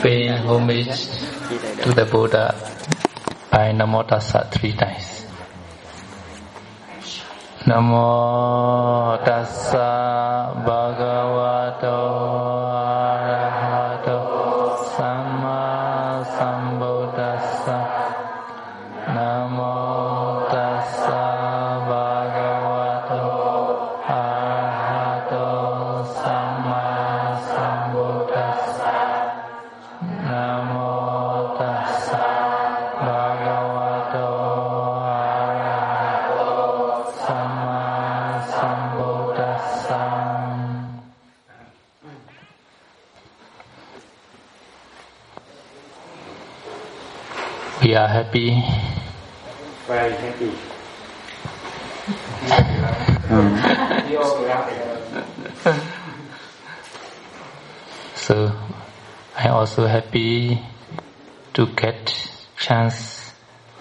Paying homage to the Buddha by Namo Tassa 3 times. Namo Tassa Bhagavato Arahato Samma Sambuddhassa. Namo Tassa Bhagavato Arahato Samma Sambuddhassa. Namo Tassa Bhagavato Arahato Samma Sambuddhassa. We are happy. Very happy. So I also happy to get chance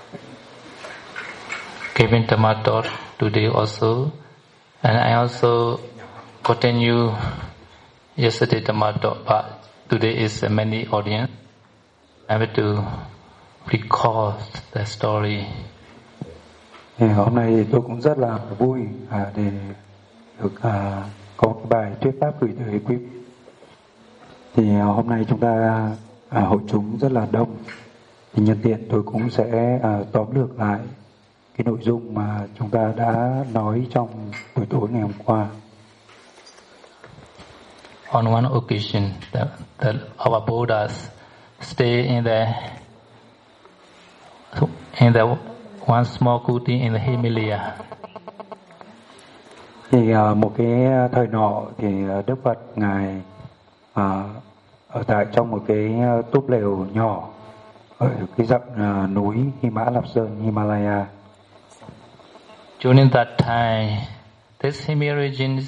giving Dhamma talk today also, and I also continue yesterday Dhamma talk, but today is a many audience. I have to recall the story. Hôm nay tôi cũng rất là vui để được có một bài thuyết pháp gửi tới quý vị. Thì hôm nay chúng ta hội chúng rất là đông. Thì nhân tiện tôi cũng sẽ tóm lược lại cái nội dung mà chúng ta đã nói trong buổi tối ngày hôm qua. On one occasion, our Buddhas stay in the one small kuti in the Himalaya. Thì một cái thời nọ thì Đức Phật ngài ở tại trong một cái túp lều nhỏ ở cái dặn núi Mã Lạp Sơn, Himalaya. During that time, this Himalaya region,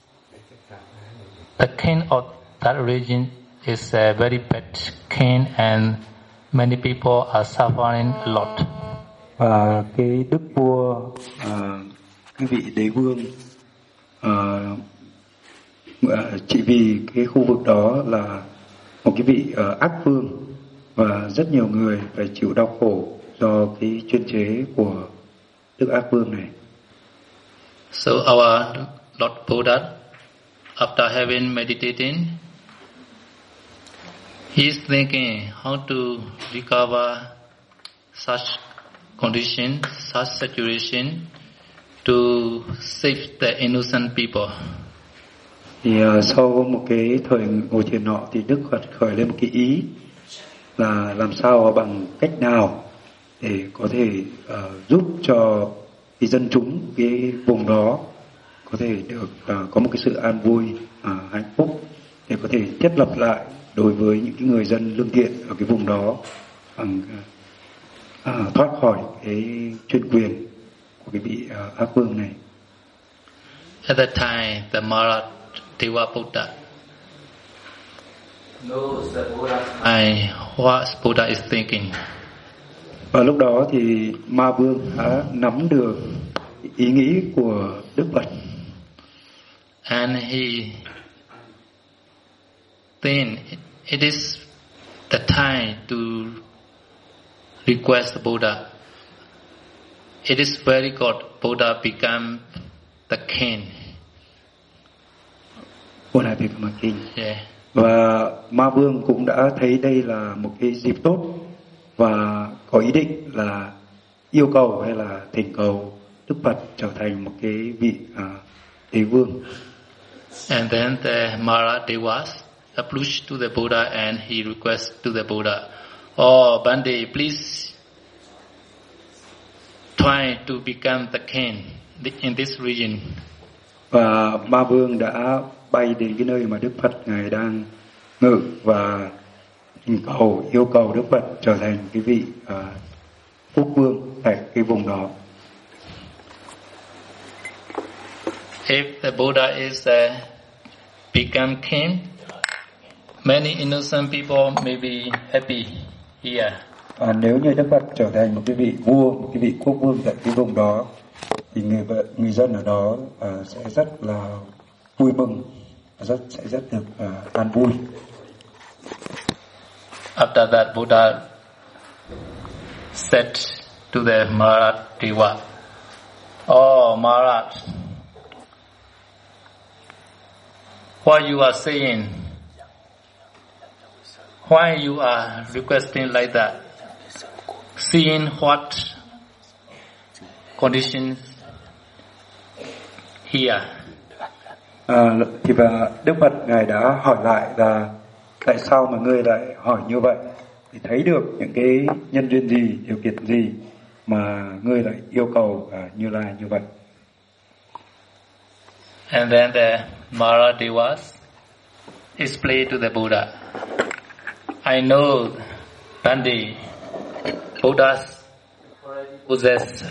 the king of that region is a very bad king, and many people are suffering a lot. Và cái đức vua, cái vị đế vương, chỉ vì cái khu vực đó là một cái vị ác vương và rất nhiều người phải chịu đau khổ do cái chuyên chế của đức ác vương này. So our Lord Buddha, after having meditating, he is thinking how to recover such condition, such situation to save the innocent people. Thì sau một cái thời ngồi thiền nọ thì Đức Phật khởi lên một cái ý là làm sao bằng cách nào để có thể giúp cho cái dân chúng cái vùng đó có thể được có một cái sự an vui, hạnh phúc để có thể thiết lập lại đối với những cái người dân lương thiện ở cái vùng đó bằng thoát khỏi cái chuyên quyền của cái vị ác vương này. At that time, the Maradeva Buddha knows the Buddha what Buddha is thinking. Và lúc đó thì Ma Vương đã nắm được ý nghĩ của Đức Phật. And he think it is the time to request the Buddha. It is very good Buddha become the king. Buddha become a king. Yeah. Và Ma Vương cũng đã thấy đây là một cái dịp tốt và có ý định là yêu cầu hay là thỉnh cầu Đức Phật trở thành một cái vị đế vương. And then the Maradevas approached to the Buddha and he requested to the Buddha, "Oh, Bande, please try to become the king in this region." Và Ma Vương đã bay đến cái nơi mà Đức Phật ngài đang ngự và yêu cầu Đức Phật trở thành cái vị quốc vương tại cái vùng đó. If the Buddha is become king, many innocent people may be happy here. Nếu như Đức Phật trở thành một cái vị vua, một cái vị quốc vương tại cái vùng đó, thì người dân ở đó sẽ rất là vui mừng, sẽ rất được an vui. After that, Buddha said to the Maharaj Deva, "Oh Maharaj, what you are saying, why you are requesting like that? Seeing what conditions here." Thì Đức Phật Ngài đã hỏi lại là tại sao mà ngươi lại hỏi như vậy, thì thấy được những cái nhân duyên gì, điều kiện gì mà ngươi lại yêu cầu Như Lai như vậy. And then the Maharadevas explained to the Buddha, "I know, Bandi, Buddhas possess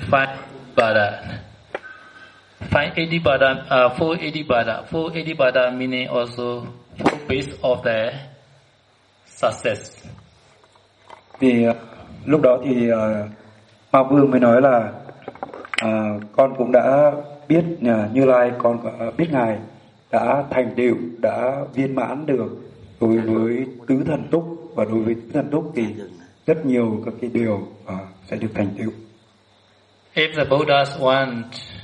480 bada. 480 bada meaning also 4 base of the success." Thì lúc đó thì Ma Vương mới nói là con cũng đã biết Như Lai, con biết Ngài đã thành tựu, đã viên mãn được đối với tứ thần túc, và đối với tứ thần túc thì rất nhiều các cái điều sẽ được thành tựu. If the Buddhas want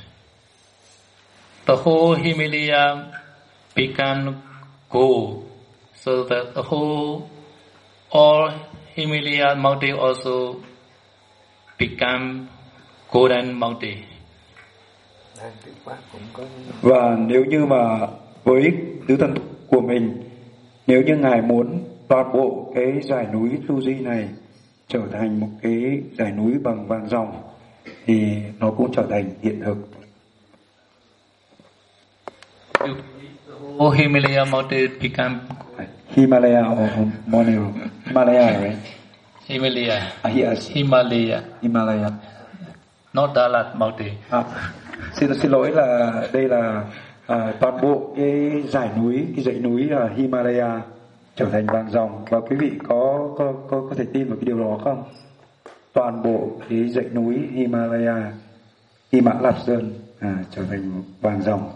the whole Himalaya become gold, so that the whole all Himalaya mountain also become golden mountain. Và nếu như mà với tứ thần của mình, nếu như Ngài muốn toàn bộ cái dải núi Fuji này trở thành một cái dải núi bằng vàng ròng, thì nó cũng trở thành hiện thực. Oh, Himalaya mountain become Himalaya or Himalaya, right? Himalaya. Yes. Himalaya. Not Dalat mountain. Xin lỗi là đây là toàn bộ cái dãy núi là Himalaya trở thành vàng ròng, và quý vị có thể tin vào cái điều đó không? Toàn bộ cái dãy núi Himalaya, Hy Mã Lạp Sơn trở thành vàng ròng.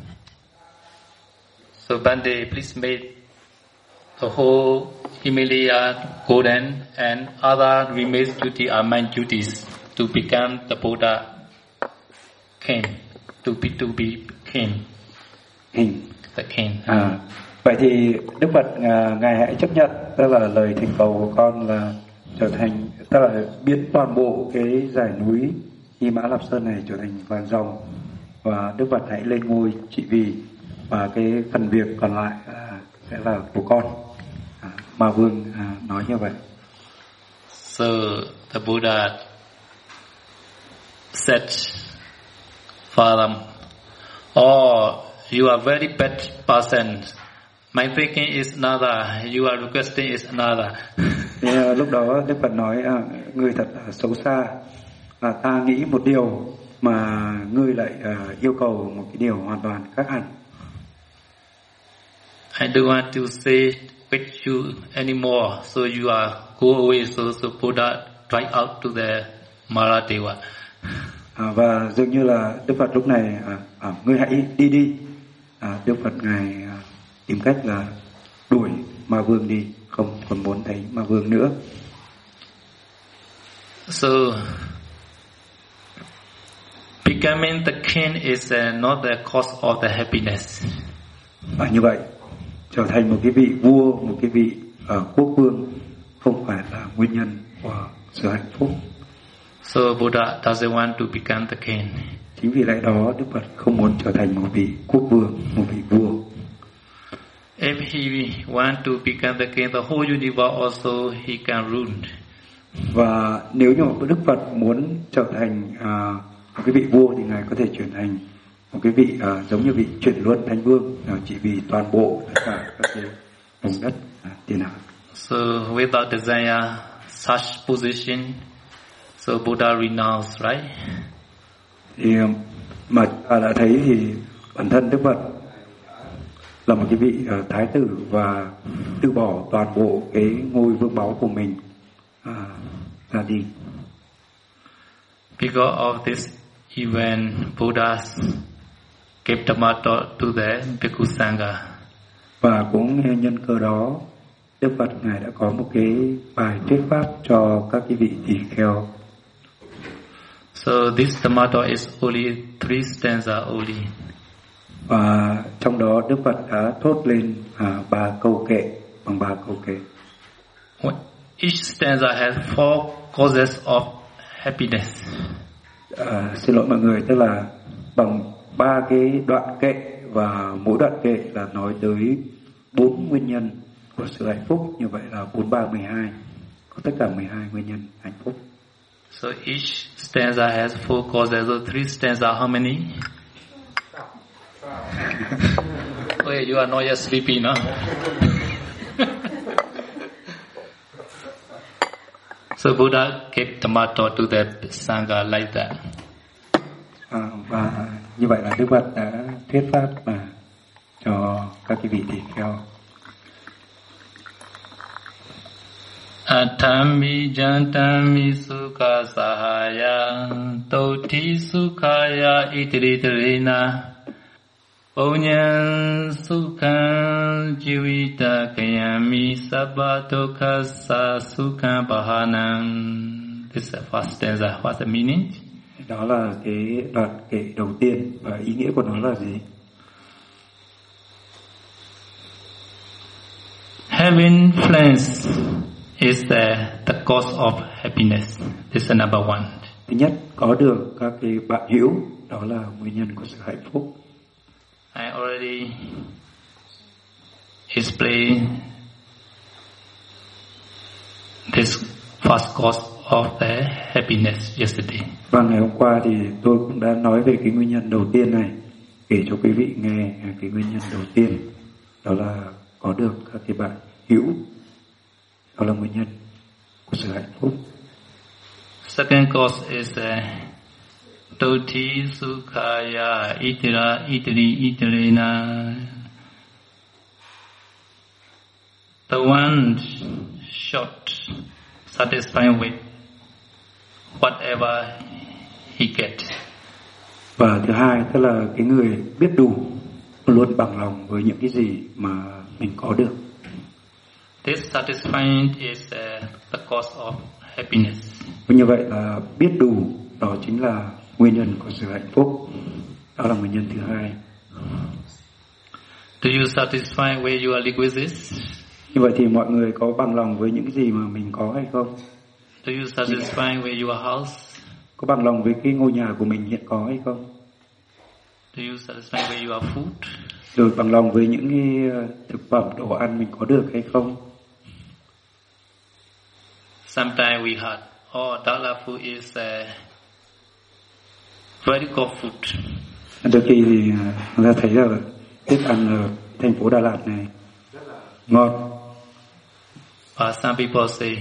So Bande, please make the whole Himalaya golden, and other remaining duty are my duties to become the Buddha king, to be king. The king. Vậy thì Đức Phật Ngài hãy chấp nhận, tức là lời thỉnh cầu của con là trở thành, tức là biến toàn bộ cái dải núi Hy Mã Lạp Sơn này trở thành vàng ròng, và Đức Phật hãy lên ngôi trị vì, và cái phần việc còn lại sẽ là của con. Ma Vương nói như vậy. So the Buddha said for them, "Oh, you are very bad person. My thinking is another. You are requesting is another." Thì lúc đó Đức Phật nói, ngươi thật xấu xa. Ta nghĩ một điều mà ngươi lại yêu cầu một cái điều hoàn toàn khác hẳn. I don't want to say with you anymore, so you are go away. So Buddha drive out to the Maharadeva. Và dường như là Đức Phật lúc này ngươi hãy đi. Đức Phật Ngài tìm cách là đuổi Ma Vương đi, không còn muốn thấy Ma Vương nữa. So becoming the king is not the cause of the happiness. Và như vậy, trở thành một cái vị vua, một cái vị quốc vương không phải là nguyên nhân của sự hạnh phúc. So Buddha doesn't want to become the king. Chính vì lẽ đó Đức Phật không muốn trở thành một vị quốc vương, một vị vua. If he want to become the king, the whole universe also he can rule. Và nếu như Đức Phật muốn trở thành một cái vị vua, thì Ngài có thể chuyển thành một cái vị giống như vị chuyển luân thánh vương, chỉ vì toàn bộ tất cả các cái vùng đất tiền hạ. So without desire such position, so Buddha renounced, right? Thì mà đã thấy thì bản thân Đức Phật là một cái vị thái tử và từ bỏ toàn bộ cái ngôi vương báu của mình ra đi. Because of this event, Buddha gave Dhamma to the Bhikkhu Sangha. Và cũng nhân cơ đó Đức Phật Ngài đã có một cái bài thuyết pháp cho các cái vị tỳ kheo. So this Dhamma is only 3 stanza only. Và trong đó Đức Phật đã thốt lên 3 câu kệ, bằng 3 câu kệ. Each stanza has 4 causes of happiness. Xin lỗi mọi người, tức là bằng 3 cái đoạn kệ, và mỗi đoạn kệ là nói tới 4 nguyên nhân của sự hạnh phúc. Như vậy là 4, 3, 12, có tất cả 12 nguyên nhân hạnh phúc. So each stanza has 4 causes. So 3 stanza, how many? Okay, you are not yet sleepy, no? So Buddha gave Dhamma to the Sangha like that. Và như vậy là Đức Phật đã thuyết pháp cho các cái vị tỳ kheo. Atami jantami sukha sahaya toti sukhaya itiritirina Ponyan sukhan jivita kayami sabba dukkha sa sukha bahanam. This is the first stanza. What's the meaning? Đó là cái đoạn kệ đầu tiên, và ý nghĩa của nó là gì? Having friends is the cause of happiness. This is number 1. Thứ nhất, có được các cái bạn hữu, đó là nguyên nhân của sự hạnh phúc. I already explained this first cause of the happiness yesterday. Và ngày hôm qua thì tôi cũng đã nói về cái nguyên nhân đầu tiên này, kể cho quý vị nghe cái nguyên nhân đầu tiên, đó là có được các cái bạn hữu, đó là nguyên nhân của sự hạnh phúc. Second cause is Doti sukhaya itirina. The one short satisfied with whatever he gets. Và thứ hai, tức là cái người biết đủ, luôn bằng lòng với những cái gì mà mình có được. This satisfying is the cause of happiness. Và như vậy là biết đủ, đó chính là nguyên nhân của sự hạnh phúc. Đó là nguyên nhân thứ hai. Do you satisfy where you are requisites? Như vậy thì mọi người có bằng lòng với những gì mà mình có hay không? Do you satisfy with your house? Có bằng lòng với cái ngôi nhà của mình hiện có hay không? Do you satisfy with your food? Rồi bằng lòng với những cái thực phẩm, đồ ăn mình có được hay không? Sometimes we heard, Dala food is very good food. Đôi khi thì người ta thấy là thức ăn ở thành phố Đà Lạt này ngon. But some people say,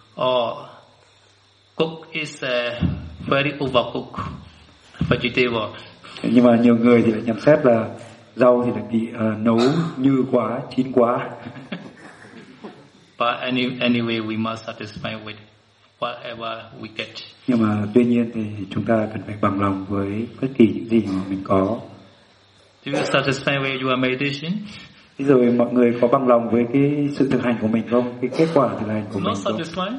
cook is very overcooked vegetable. Nhưng mà nhiều người thì lại nhận xét là rau thì lại bị nấu như quá, chín quá. But anyway, we must satisfy with whatever we get. Nhưng mà tuy nhiên thì chúng ta cần phải bằng lòng với bất kỳ những gì mà mình có. Do you satisfy with your meditation? Thế rồi mọi người có bằng lòng với cái sự thực hành của mình không? Cái kết quả thực hành của mình không? Not satisfied.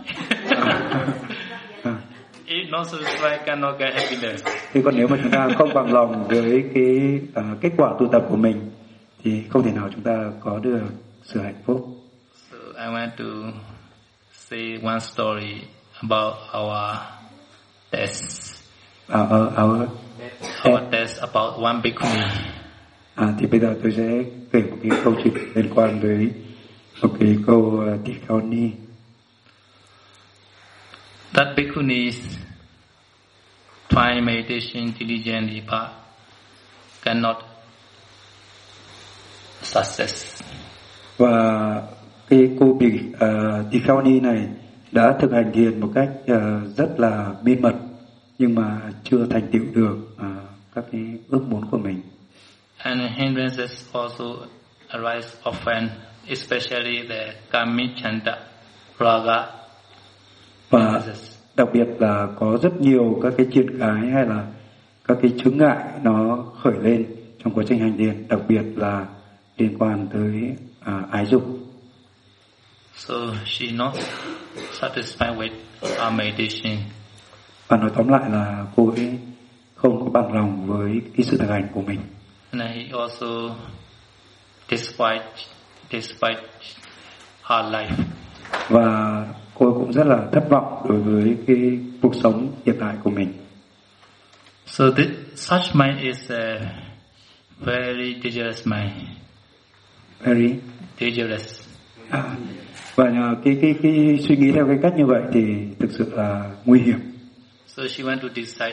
If not satisfied, cannot get happiness. Thế còn nếu mà chúng ta không bằng lòng với cái kết quả tu tập của mình thì không thể nào chúng ta có được sự hạnh phúc. So I want to say one story about our test. Our test about one bhikkhuni. Thì bây giờ tôi sẽ kể một cái câu chuyện liên quan với một cái câu tỳ kheo ni. That bhikkhuni try meditation diligently but cannot success. Và cái cô tỳ kheo ni này đã thực hành thiền một cách rất là miên mật, nhưng mà chưa thành tựu được các cái ước muốn của mình. And hindrances also arise often, especially the kammichanda raga. Và đặc biệt là có rất nhiều các cái triền cái hay là các cái chướng ngại nó khởi lên trong quá trình hành thiền, đặc biệt là liên quan tới ái dục. So she not satisfied with our meditation. Và nói tóm lại là cô ấy không có bằng lòng với cái sự thực hành của mình. And he also despite her life. Và cô ấy cũng rất là thất vọng đối với cái cuộc sống hiện tại của mình. So such mind is a very dangerous mind. Very dangerous. Và cái suy nghĩ theo cái cách như vậy thì thực sự là nguy hiểm. So she went to decide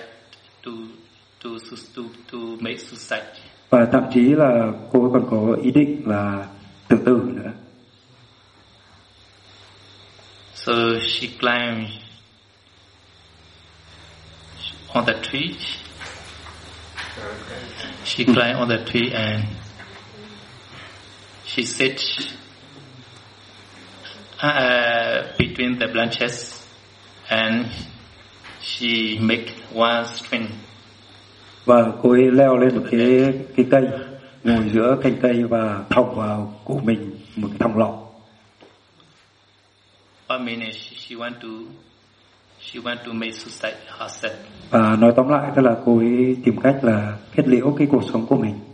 to make suicide. Và thậm chí là cô ấy còn có ý định là tự tử nữa. So she climbed on the tree. She climbed on the tree and she sat between the branches and she make one string. Và cô ấy leo lên một cái cây, ngồi giữa cành cây và thòng vào cổ mình một cái thòng lọng. What means she want to make suicide herself. Và nói tóm lại tức là cô ấy tìm cách là kết liễu cái cuộc sống của mình.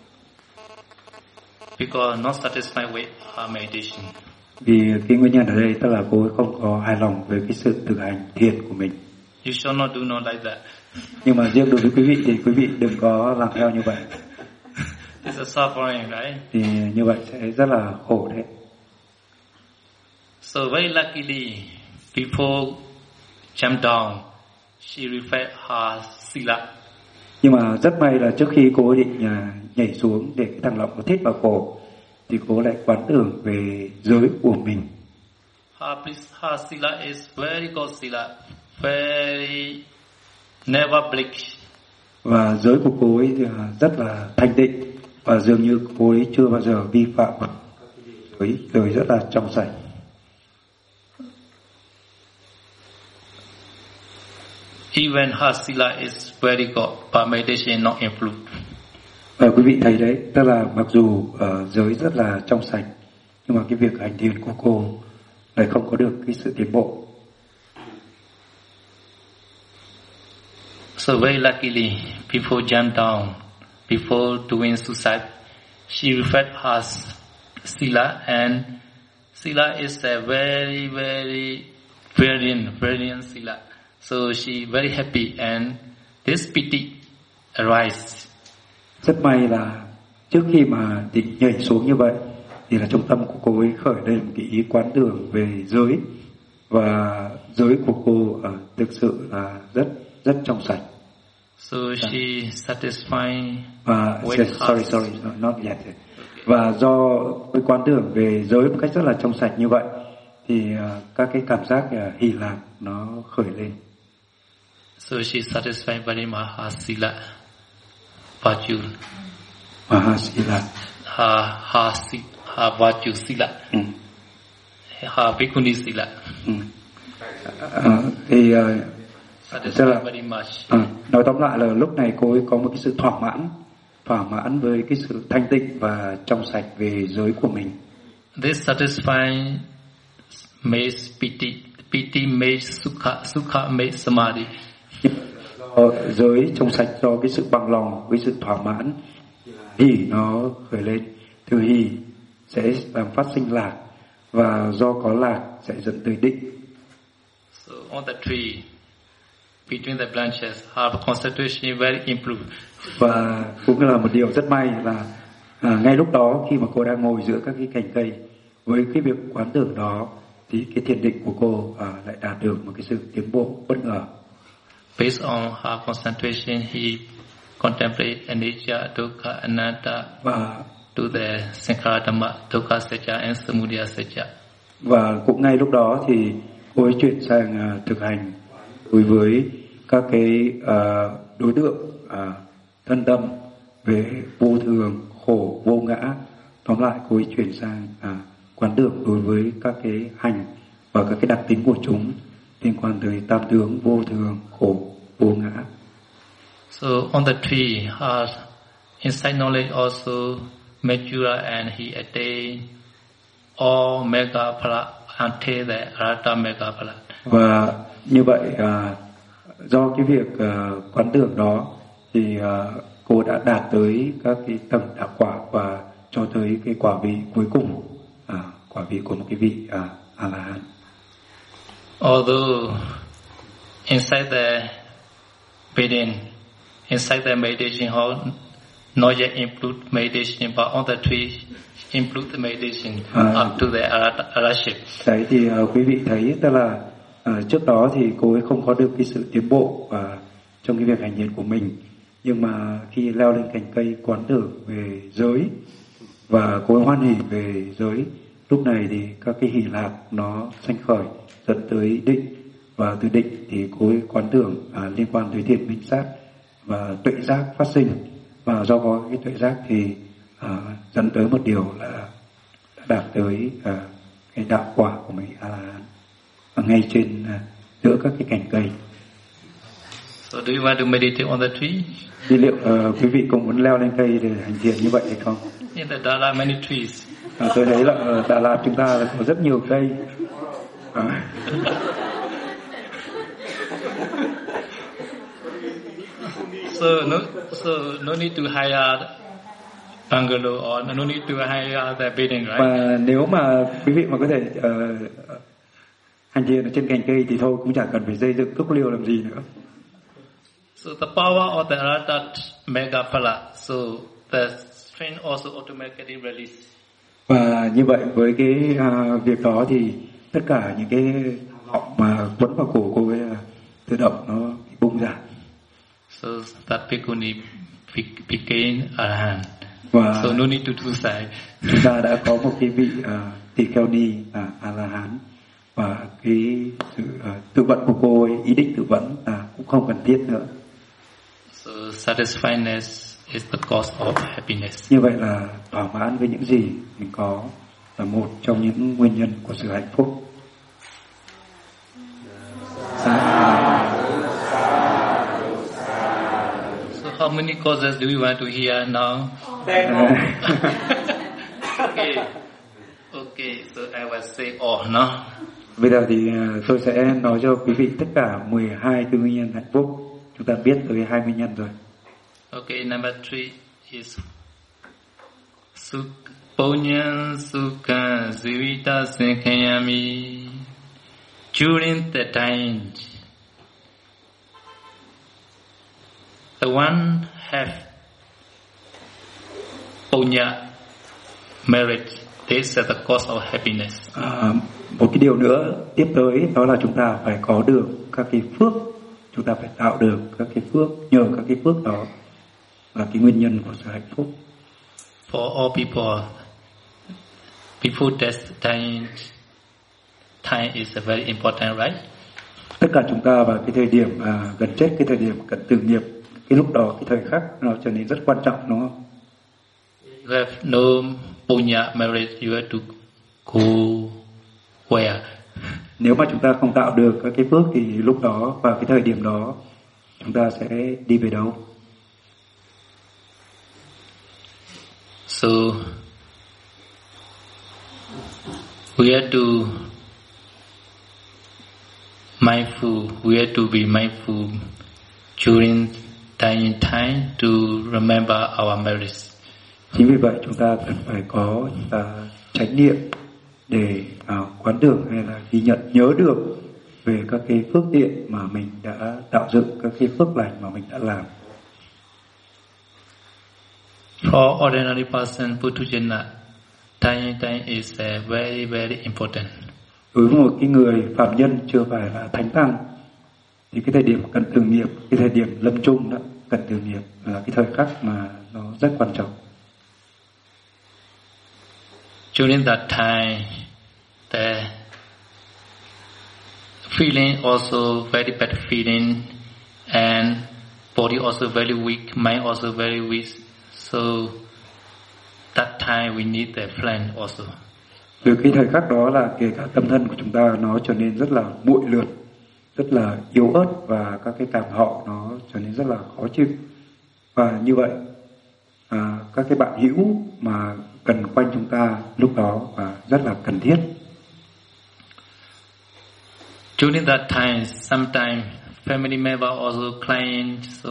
Because not satisfied with her meditation. Vì cái nguyên nhân ở đây tức là cô ấy không có hài lòng với cái sự thực hành thiền của mình. You should not do not like that. Nhưng mà riêng đối với quý vị thì quý vị đừng có làm theo như vậy. It's a suffering, right? Thì như vậy sẽ rất là khổ đấy. So very luckily, before jump down, she reflect her sila. Nhưng mà rất may là trước khi cô định nhảy xuống để cái thằng lọng nó thít vào cổ, thì cô lại quán tưởng về giới của mình. Her sila is very good sila, very never break. Và giới của cô ấy thì rất là thanh tịnh và dường như cô ấy chưa bao giờ vi phạm giới rất là trong sạch. Even her sila is very good, but meditation not improved. Và quý vị thấy đấy, tức là mặc dù giới rất là trong sạch, nhưng mà cái việc hành thiền của cô lại không có được cái sự tiến bộ. So very luckily, before jump down, before doing suicide, she reflect her sila, and sila is a very, very brilliant sila. So she very happy, and this piti arise. Rất may là trước khi mà định nhảy xuống như vậy, thì là trong tâm của cô ấy khởi lên một cái ý quán tưởng về giới, và giới của cô thực sự là rất trong sạch. So she satisfied và with sorry, not yet. Và do cái quán tưởng về giới một cách rất là trong sạch như vậy, thì các cái cảm giác hỷ lạc nó khởi lên. So she satisfied very much her sila virtue. Her sila. Her virtue sila. Her bhikkhuni sila. Thì satisfied very much. Nói tóm lại là lúc này cô ấy có một cái sự thỏa mãn với cái sự thanh tịnh và trong sạch về giới của mình. This satisfying makes piti makes sukha makes samadhi. Giới trong sạch do cái sự bằng lòng với sự thỏa mãn, hỷ nó khởi lên, từ hỷ sẽ làm phát sinh lạc, và do có lạc sẽ dẫn tới định. So on the tree, between the branches, her concentration very improved. Và cũng là một điều rất may là ngay lúc đó khi mà cô đang ngồi giữa các cái cành cây, với cái việc quán tưởng đó, thì cái thiền định của cô lại đạt được một cái sự tiến bộ bất ngờ. Based on her concentration, he contemplate anicca, dukkha, anatta, to the sankhara dhamma, dukkha secca and samudaya secca. Và cũng ngay lúc đó thì cô ấy chuyển sang thực hành đối với các cái đối tượng thân tâm về vô thường, khổ, vô ngã. Tóm lại cô ấy chuyển sang quán tưởng đối với các cái hành và các cái đặc tính của chúng liên quan tới tam tướng, vô thường, khổ, vô ngã. So on the tree, her insight knowledge also mature, and he attained all mega phala until the Arahata Megaphala. Và như vậy do cái việc quán tưởng đó thì cô đã đạt tới các cái tầng đạo quả và cho tới cái quả vị cuối cùng, quả vị của một cái vị A-la-hán. Although inside the building, inside the meditation hall, not yet include meditation, but on the tree include the meditation up to the Arahantship. Đấy thì quý vị thấy tức là trước đó thì cô ấy không có được cái sự tiến bộ trong cái việc hành thiền của mình, nhưng mà khi leo lên cành cây quán tưởng về giới và cô ấy hoan hỉ về giới, lúc này thì các cái hỷ lạc nó sanh khởi dẫn tới định, và từ định thì cô ấy quán tưởng liên quan tới thiền minh sát và tuệ giác phát sinh, và do có cái tuệ giác thì dẫn tới một điều là đã đạt tới cái đạo quả của mình A-la-hán ngay trên giữa các cái cành cây. So do you want to meditate on the tree? Thì liệu quý vị cũng muốn leo lên cây để hành thiền như vậy hay không? In the Đà Lạt many trees. Tôi thấy là ở Đà Lạt chúng ta có rất nhiều cây. So no need to hire bungalow or no need to hire the building, right? Và nếu mà quý vị mà có thể hành thiền ở trên cành cây thì thôi, cũng chẳng cần phải xây dựng túp liêu làm gì nữa. So the power of the Arahata Megaphala, so the strength also automatically release. Và như vậy với cái việc đó thì tất cả những cái họng mà quấn vào cổ cô ấy tự động nó bung ra. So that bhikkhuni became Arahant. Và so no need to do that. Chúng ta đã có một cái vị tỳ kheo ni A-la-hán, và cái sự tự vận của cô ấy, ý định tự vận cũng không cần thiết nữa. So satisfiedness is the cause of happiness. Như vậy là thỏa mãn với những gì mình có là một trong những nguyên nhân của sự hạnh phúc. So how many causes do you want to hear now? Okay, so I will say all, no? Bây giờ thì tôi sẽ nói cho quý vị tất cả 12 cái nguyên nhân hạnh phúc. Chúng ta biết tới 2 nguyên nhân rồi. Okay, number 3 is Punyan Sukha Zivita Sankhayami. During the time, the one have punya merit. This is the cause of happiness. Một cái điều nữa tiếp tới đó là chúng ta phải có được các cái phước, chúng ta phải tạo được các cái phước, nhờ các cái phước đó là cái nguyên nhân của sự hạnh phúc. For all people, before death, time is very important, right? Tất cả chúng ta vào cái thời điểm gần chết, cái thời điểm cận tử nghiệp, cái lúc đó, cái thời khắc nó trở nên rất quan trọng, đúng không? You have no punya merit, you have to go where? Nếu mà chúng ta không tạo được các cái phước thì lúc đó, vào cái thời điểm đó, chúng ta sẽ đi về đâu? So we have to mindful. We have to be mindful during dying time to remember our merits. Chính vì vậy chúng ta cần phải có chánh niệm để quán tưởng hay là ghi nhận, nhớ được về các cái phước tiện mà mình đã tạo dựng, các cái phước lành mà mình đã làm. For ordinary person, Puthujjana, dying time is very, very important. Đối với một cái người phạm nhân chưa phải là thánh tăng thì cái thời điểm cận tử nghiệp, cái thời điểm lâm chung đó, cận tử nghiệp là cái thời khắc mà nó rất quan trọng. During that time, the feeling also very bad feeling, and body also very weak, mind also very weak. So that time we need the friend also. Từ cái thời khắc đó là kể cả tâm thân của chúng ta nó trở nên rất là muội lượt, rất là yếu ớt, và các cái cảm thọ nó trở nên rất là khó chịu. Và như vậy các cái bạn hữu mà cần quanh chúng ta lúc đó và rất là cần thiết. During that time, sometimes family member also crying, so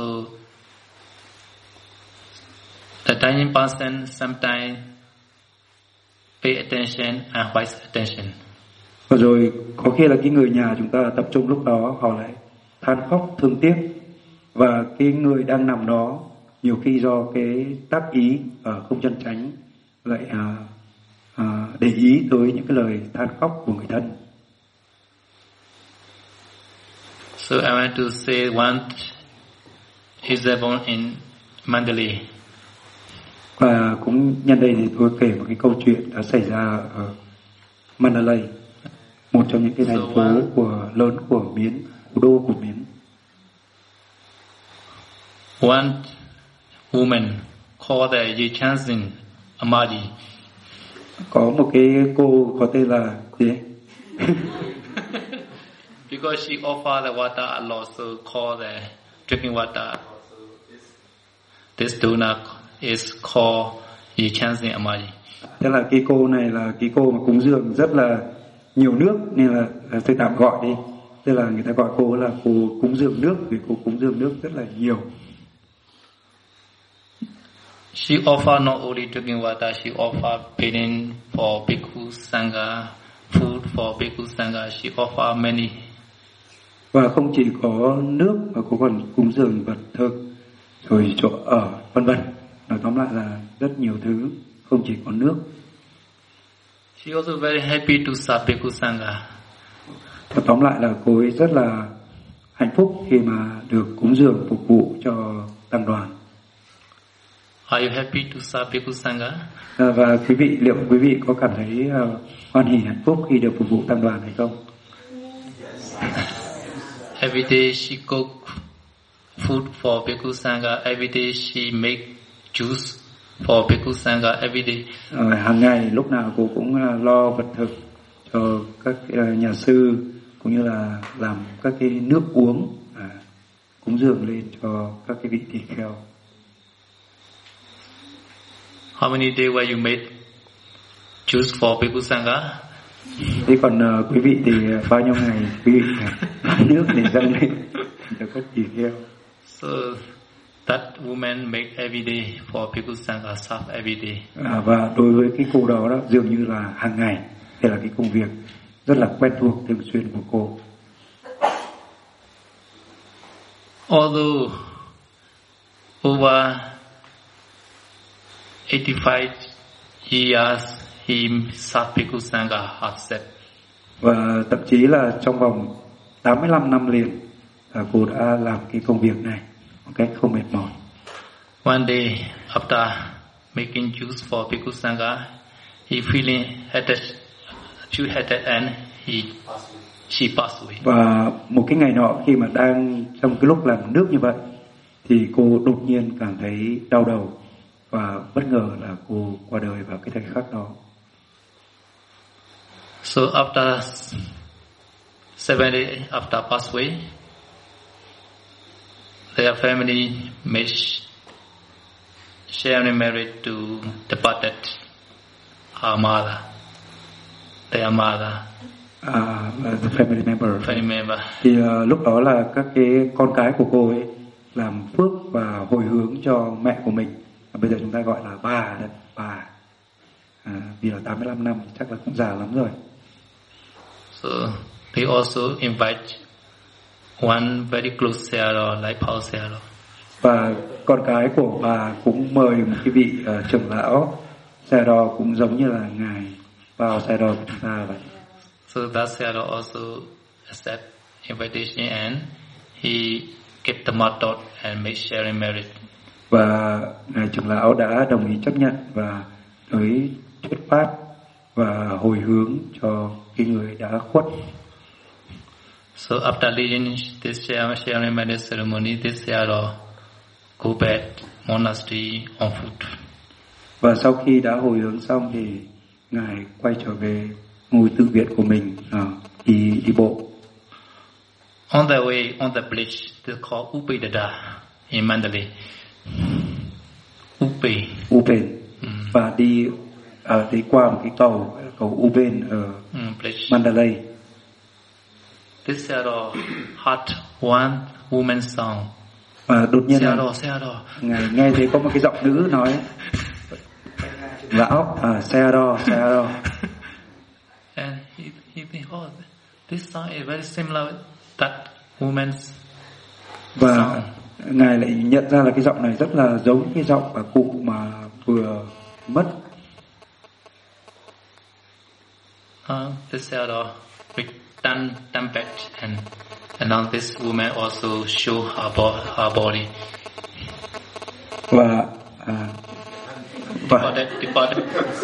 the dying person sometimes pay attention and wise attention. Và rồi có khi là cái người nhà chúng ta tập trung lúc đó họ lại than khóc thương tiếc, và cái người đang nằm đó nhiều khi do cái tác ý không chân chánh lại để ý tới những cái lời than khóc của người thân. So I want to say one example in Mandalay. Và cũng nhân đây thì tôi kể một cái câu chuyện đã xảy ra ở Mandalay, một trong những cái thành phố lớn của Miến, thủ đô của Miến. One woman called the Yichansin Amadi. Có một cái cô có tên là gì? Because she offered the water a lot, so called the drinking water. This donor is called Yichansin Amadi. Thế là cái cô này là cái cô mà cúng dường rất là nhiều nước, nên là tôi tạm gọi đi. Tức là người ta gọi cô là cô cúng dường nước, vì cô cúng dường nước rất là nhiều. She offered not only drinking water, she offered feeding for Bhikkhu Sangha, food for Bhikkhu Sangha. She offered many. Và không chỉ có nước mà cô còn cúng dường vật thực, rồi chỗ ở, vân vân. Nói tóm lại là rất nhiều thứ, không chỉ có nước. She also very happy to serve Bhikkhu Sangha. Và tóm lại là cô ấy rất là hạnh phúc khi mà được cúng dường phục vụ cho tăng đoàn. Are you happy to serve Bhikkhu Sangha? Và liệu quý vị có cảm thấy hoan hỉ hạnh phúc khi được phục vụ tăng đoàn hay không? Every day she cook food for Bhikkhu Sangha. Every day she make juice for Bhikkhu Sangha. Every day. Hàng ngày lúc nào cô cũng lo vật thực cho các nhà sư, cũng như là làm các cái nước uống cúng dường lên cho các cái vị tỳ kheo. How many days where you made juice for Bhikkhu Sangha? Thế còn quý vị thì bao nhiêu ngày quý vị nước để dâng lên cho các tỳ kheo? So that woman make every day for Bhikkhu Sangha, serve every day. Và đối với cái cô đó dường như là hàng ngày, đây là cái công việc rất là quen thuộc thường xuyên của cô. Although over 85 years he served Bhikkhu Sangha herself. Và thậm chí là trong vòng 85 năm liền cô đã làm cái công việc này một cách không mệt mỏi. One day after making juice for Bhikkhu Sangha, he feeling headache, and she passed away. Và một cái ngày nọ khi mà đang trong cái lúc làm nước như vậy, thì cô đột nhiên cảm thấy đau đầu, và bất ngờ là cô qua đời vào cái thời khắc đó. So after 7 days after pass away, their family made ceremony marriage to departed mother. Their mother. The family member. Family member. Thì lúc đó là các cái con cái của cô ấy làm phước và hồi hướng cho mẹ của mình. Bây giờ chúng ta gọi là bà đấy, bà. Vì là 85 năm thì chắc là cũng già lắm rồi. So they also invite one very close Sayadaw like Paul Sayadaw. Và con cái của bà cũng mời một cái vị trưởng lão Sayadaw cũng giống như là ngài Paul Sayadaw của chúng ta vậy. So that Sayadaw also accept invitation and he kept the method and make sharing merit. Và ngài trưởng lão đã đồng ý chấp nhận và tới thuyết pháp và hồi hướng cho cái người đã khuất. So after leading this sharing merit ceremony, this Sayadaw go back monastery on foot. Và sau khi đã hồi hướng xong thì ngài quay trở về ngôi tự viện của mình, đi bộ. On the way, on the bridge, they call Upedada in Mandalay. Upen. Và đi qua một cái cầu Upen ở Mandalay. this Sayadaw heard one woman's song. Và đột nhiên là Sayadaw. Ngài nghe thấy có một cái giọng nữ nói lão Sayadaw. And he think, oh, this song is very similar with that woman's và song. Ngài lại nhận ra là cái giọng này rất là giống cái giọng bà cụ mà vừa mất. This Sayadaw returned back, and now this woman also show her body. Và Departed.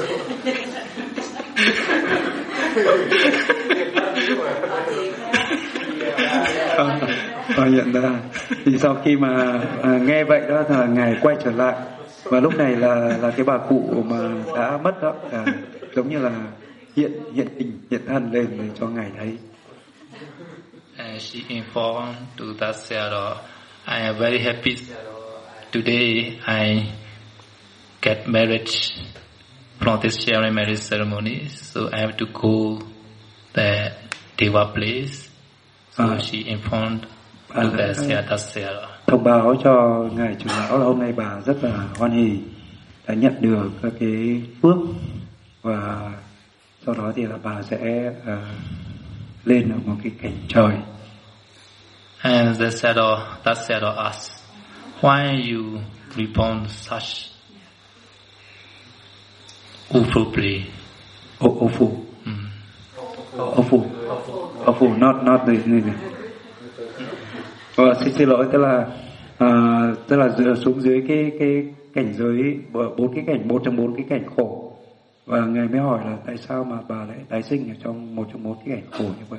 Nhận ra thì sau khi mà nghe vậy đó là Ngài quay trở lại, và lúc này là cái bà cụ mà đã mất đó giống như là hiện thân lên để cho Ngài thấy. And she informed to that Sayadaw, I am very happy today I get married from this sharing marriage ceremony, so I have to go the Deva place. So she informed to the Sayadaw. Thông báo cho Ngài trưởng lão là hôm nay bà rất là hoan hỉ đã nhận được các cái phước, và sau đó thì là bà sẽ lên ở một cái cảnh trời. And that Sayadaw asked, why you reborn such awfully? Awful, not xin lỗi, tức là xuống dưới cái cảnh giới một trong bốn cái cảnh khổ. Và Ngài mới hỏi là tại sao mà bà lại tái sinh ở trong một trong bốn cái cảnh khổ như vậy.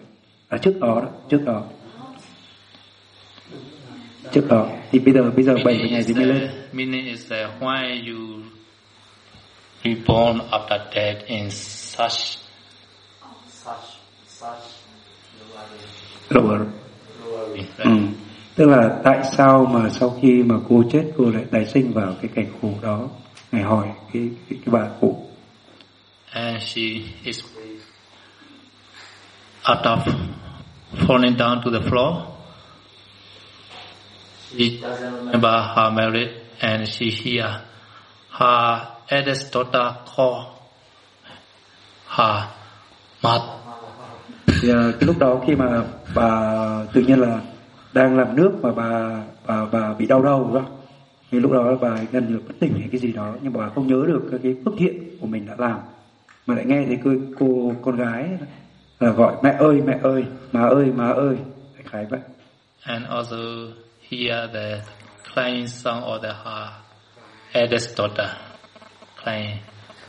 Trước đó thì bây giờ 7 ngày thì mới lên. Meaning is that why you reborn after death in such lower. Tức là tại sao mà sau khi mà cô chết cô lại tái sinh vào cái cảnh khổ đó. Ngài hỏi cái bà cụ. And she is out of falling down to the floor. She doesn't remember her marriage, and she hear her eldest daughter call her mother. Thì cái lúc đó khi mà bà tự nhiên là đang làm nước mà bà bị đau đầu đó, thì lúc đó bà gần như bất tỉnh hay cái gì đó, nhưng bà không nhớ được cái phước thiện của mình đã làm, mà lại nghe thấy cô con gái là gọi mẹ ơi, má ơi, đại khái vậy. And also hear the crying sound of her eldest daughter crying.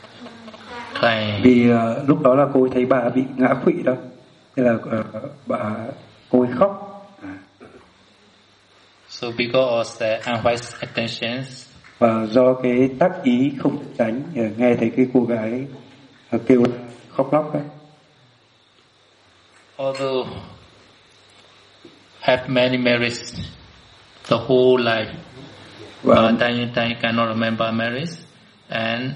Vì lúc đó là cô thấy bà bị ngã quỵ đó, thế là cô ấy khóc. So because of the unwise attentions, và do cái tác ý không tránh, nghe thấy cái cô gái kêu khóc lóc đấy. Although have many marriages the whole life, but time cannot remember marriage and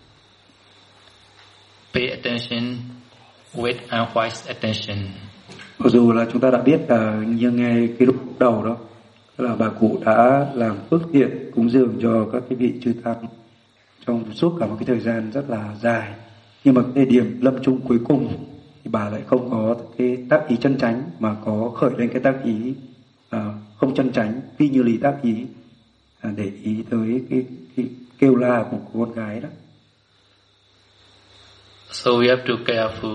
pay attention with unwise attention. Mặc dù là chúng ta đã biết là như nghe cái lúc đầu đó là bà cụ đã làm phước thiện cúng dường cho các cái vị chư tăng trong suốt cả một cái thời gian rất là dài, nhưng mà cái thời điểm lâm chung cuối cùng thì bà lại không có cái tác ý chân chánh, mà có khởi lên cái tác ý không chân chánh, phi như lý tác ý, để ý tới cái kêu la của con gái đó. So we have to careful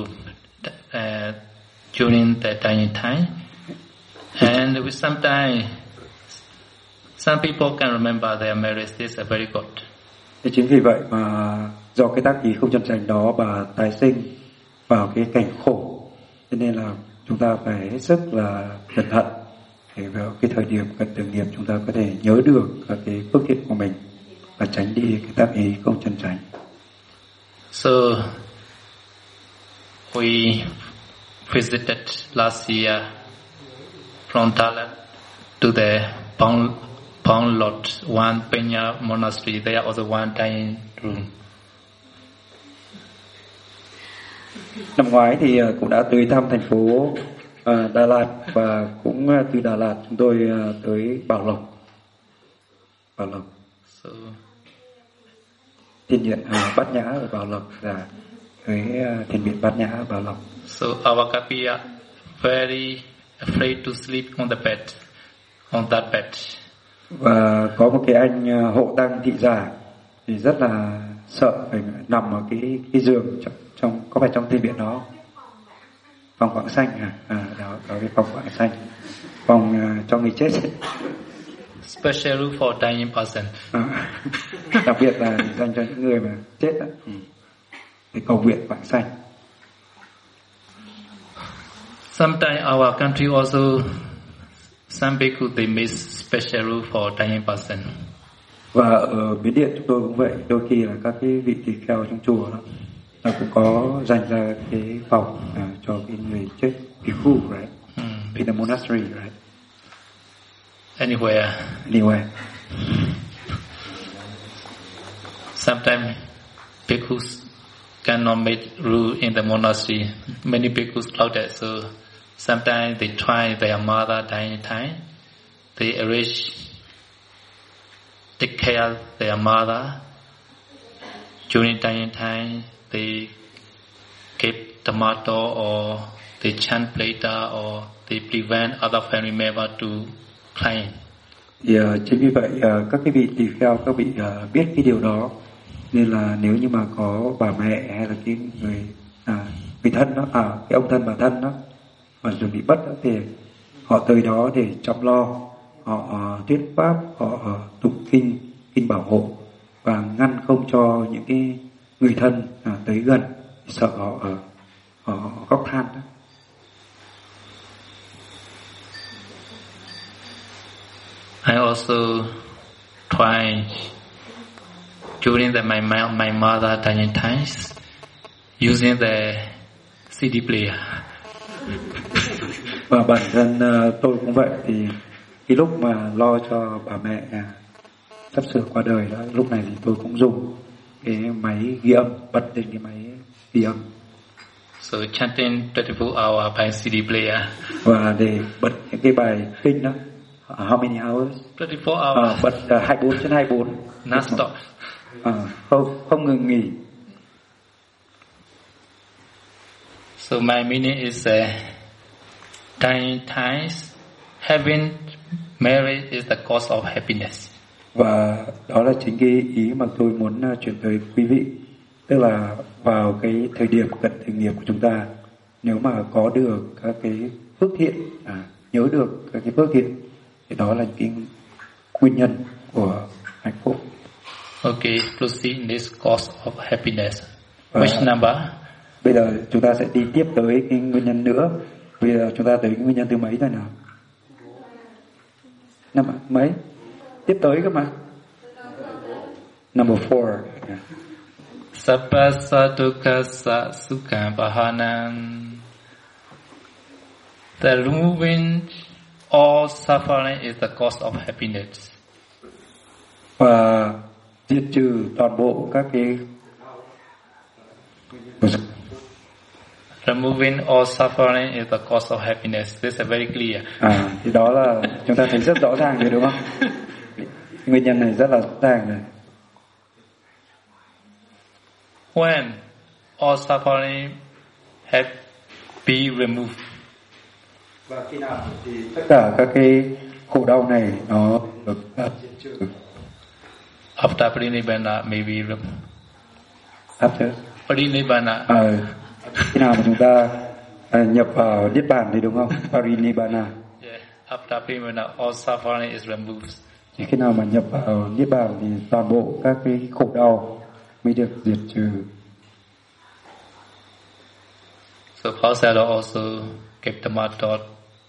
during the dying time, and with sometimes some people can remember their marriage. This is very good. Thế chính vì vậy mà do cái tác ý không chân chánh đó, bà tái sinh vào cái cảnh khổ, cho nên là chúng ta phải hết sức là cẩn thận để vào cái thời điểm cần tưởng niệm chúng ta có thể nhớ được các cái phước thiện của mình và tránh đi cái tác ý không chân chánh. So we visited last year from Talat to the Ponlot one Penya monastery. There also one dining room. Năm ngoái thì cũng đã tới thăm thành phố Đà Lạt, và cũng từ Đà Lạt chúng tôi tới Bảo Lộc. So Thiền viện Bát Nhã ở Bảo Lộc, là tới thiền viện Bát Nhã ở Bảo Lộc. So our Kapiya very afraid to sleep on the bed, on that bed. Và có một cái anh hộ tăng thị giả thì rất là sợ phải nằm ở cái giường trong có phải trong thiền viện đó, phòng quảng xanh đó cái phòng quảng xanh, phòng cho người chết. Special room for dying person. Đặc biệt là dành cho những người mà chết đó. Cái cầu viện quảng xanh. Sometimes our country also some people they make special room for dying person. Và ở Miến Điện chúng tôi cũng vậy, đôi khi là các cái vị tỳ kheo trong chùa đó, nó cũng có dành ra cái phòng cho cái người chết, bhikkhu, right? In the monastery, right? Anywhere. Sometimes bhikkhus cannot make room in the monastery. Many bhikkhus like that, so sometimes they try their mother dying time. They arrange take care of their mother during dying time. They give tomato or they chant plata or they prevent other family members to cry. Thì chính vì vậy các cái vị tỳ kheo, các vị biết cái điều đó, nên là nếu như mà có bà mẹ hay là cái người thân đó, cái ông thân bà thân đó mà rồi bị mất đó, thì họ tới đó để chăm lo, họ thuyết pháp, họ tụng kinh bảo hộ và ngăn không cho những cái người thân tới gần, sợ họ khóc than đó. I also try during my mother dying times using the CD player. Và bản thân tôi cũng vậy, thì cái lúc mà lo cho bà mẹ sắp sửa qua đời đó, lúc này thì tôi cũng dùng cái máy ghi âm, bật lên cái máy ghi âm. So chanting 24 hours by CD player. Và để bật những cái bài kinh đó. How many hours? 24 hours. Bật 24/24. Non stop. Không ngừng nghỉ. So my meaning is dying times, having marriage is the cause of happiness. Và đó là chính cái ý mà tôi muốn truyền tới quý vị. Tức là vào cái thời điểm cận tử nghiệp của chúng ta, nếu mà có được các cái phước thiện, nhớ được các cái phước thiện, thì đó là cái nguyên nhân của hạnh phúc. Okay, proceed this cause of happiness. Which number? Bây giờ chúng ta sẽ đi tiếp tới cái nguyên nhân nữa. Bây giờ chúng ta tới cái nguyên nhân thứ mấy rồi nào? Năm mấy? Tiếp tới cơ mà. Number 4. Sappasa dukkha sukha bahanam. The removing all suffering is the cause of happiness. Và diệt trừ toàn bộ các cái removing all suffering is the cause of happiness. This is very clear. Thì đó là chúng ta thấy rất rõ ràng rồi đúng không? Nguyên nhân này rất là rõ ràng rồi. When all suffering have been removed. Và khi nào thì tất cả các cái khổ đau này nó được diệt trừ. After Parinibbana maybe After Parinibbana. Khi nào mà chúng ta nhập vào Niết Bàn thì đúng không? Parinibbana. Yeah. After Parinibbana all suffering is removed. Chỉ khi nào mà nhập vào Niết Bàn thì toàn bộ các cái khổ đau mới được diệt trừ. So Pausalo also gave the method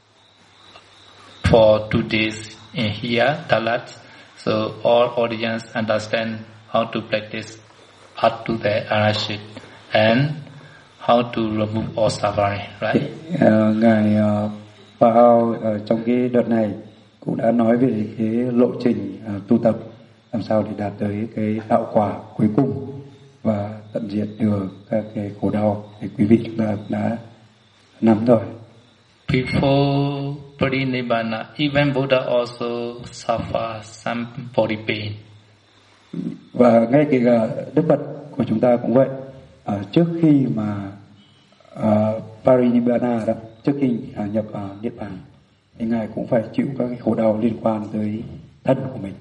for 2 days in here, Dalat. So all audience understand how to practice up to the arashit and how to remove all suffering, right? Ngài Paul trong cái đợt này cũng đã nói về cái lộ trình tu tập làm sao để đạt tới cái đạo quả cuối cùng và tận diệt được các cái khổ đau, thì quý vị chúng ta đã nắm rồi. Before Parinibbana, even Buddha also suffer some body pain. Và ngay kể cả Đức Phật của chúng ta cũng vậy. Trước khi mà Parinibbana đó, trước khi nhập vào Niết Bàn, thì ngài cũng phải chịu các cái khổ đau liên quan tới thân của mình.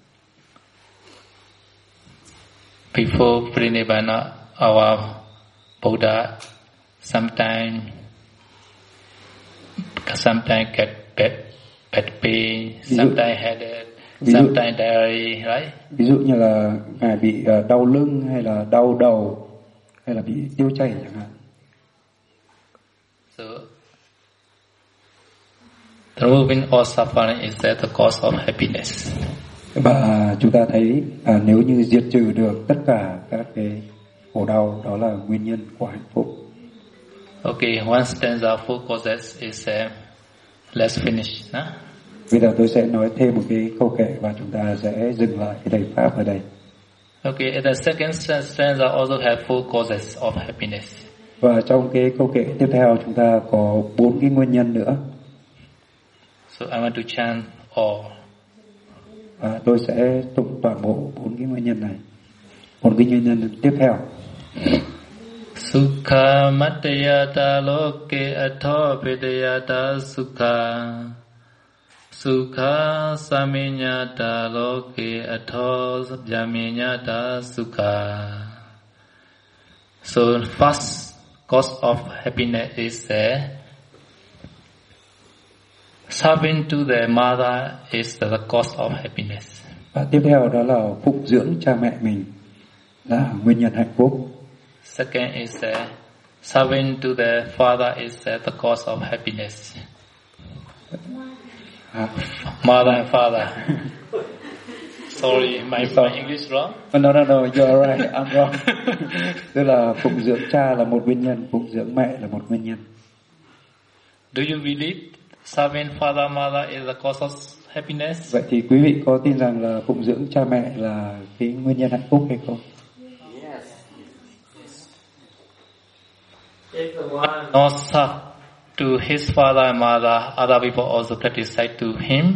Before Parinibbana, our Buddha sometimes get bad pain, sometimes headache, sometimes diarrhea, right? Ví dụ như là ngài bị đau lưng hay là đau đầu hay là bị tiêu chảy chẳng hạn. So removing all suffering is the cause of happiness. Và chúng ta thấy nếu như diệt trừ được tất cả các cái khổ đau, đó là nguyên nhân của hạnh phúc. Okay, one stanza full causes is let's finish. Huh? Bây giờ tôi sẽ nói thêm một cái câu kệ và chúng ta sẽ dừng lại cái lời pháp ở đây. Okay, the second stanza also have full causes of happiness. Và trong cái câu kệ tiếp theo chúng ta có 4 cái nguyên nhân nữa. So I want to chant all. Tôi sẽ tụng toàn bộ 4 cái nguyên nhân này. 4 cái nguyên nhân tiếp theo. Sukha matayata loke atho vedayata sukha. Sukha saminyata loke atho jaminyata sukha. So first cause of happiness is serving to the mother is the cause of happiness. Và tiếp theo đó là phụng dưỡng cha mẹ mình là nguyên nhân hạnh phúc. Second is serving to the father is the cause of happiness. Mother and father. Sorry, my English wrong. No, you are right, I'm wrong. Tức là phụng dưỡng cha là một nguyên nhân, phụng dưỡng mẹ là một nguyên nhân. Do you believe serving father, mother is the cause of happiness? Vậy thì quý vị có tin rằng là phụng dưỡng cha mẹ là cái nguyên nhân hạnh phúc hay không? Not serve to his father and mother, other people also criticize to him.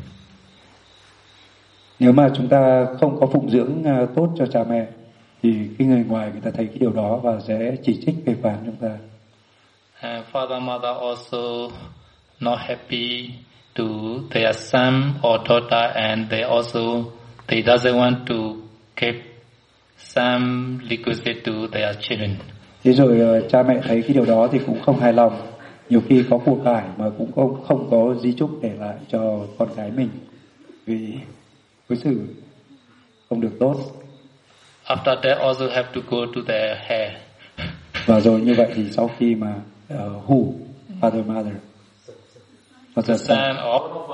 Nếu mà chúng ta không có phụng dưỡng tốt cho cha mẹ, thì cái người ngoài người ta thấy cái điều đó và sẽ chỉ trích phê phán chúng ta. And father and mother also not happy to their son or daughter, and they doesn't want to give some requisite to their children. Thế rồi cha mẹ thấy cái điều đó thì cũng không hài lòng. Nhiều khi có của cải mà cũng không có di chúc để lại cho con cái mình vì đối xử không được tốt. After that also have to go to their hair. Và rồi như vậy thì sau khi mà who father mother the son or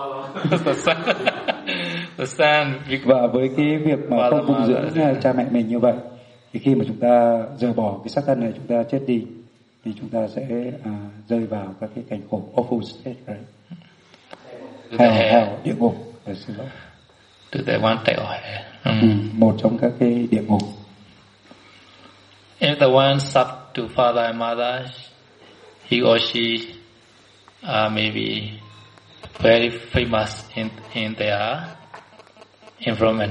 the son. Và với cái việc mà không phụng dưỡng cha mẹ mình như vậy thì khi mà chúng ta rời bỏ cái xác thân này, chúng ta chết đi thì chúng ta sẽ rơi vào các cái cảnh khổ awful state, right? Hell, địa ngục. To the one type of hell. Một trong các cái địa ngục. If the one serve to father and mother, he or she may be very famous in their environment.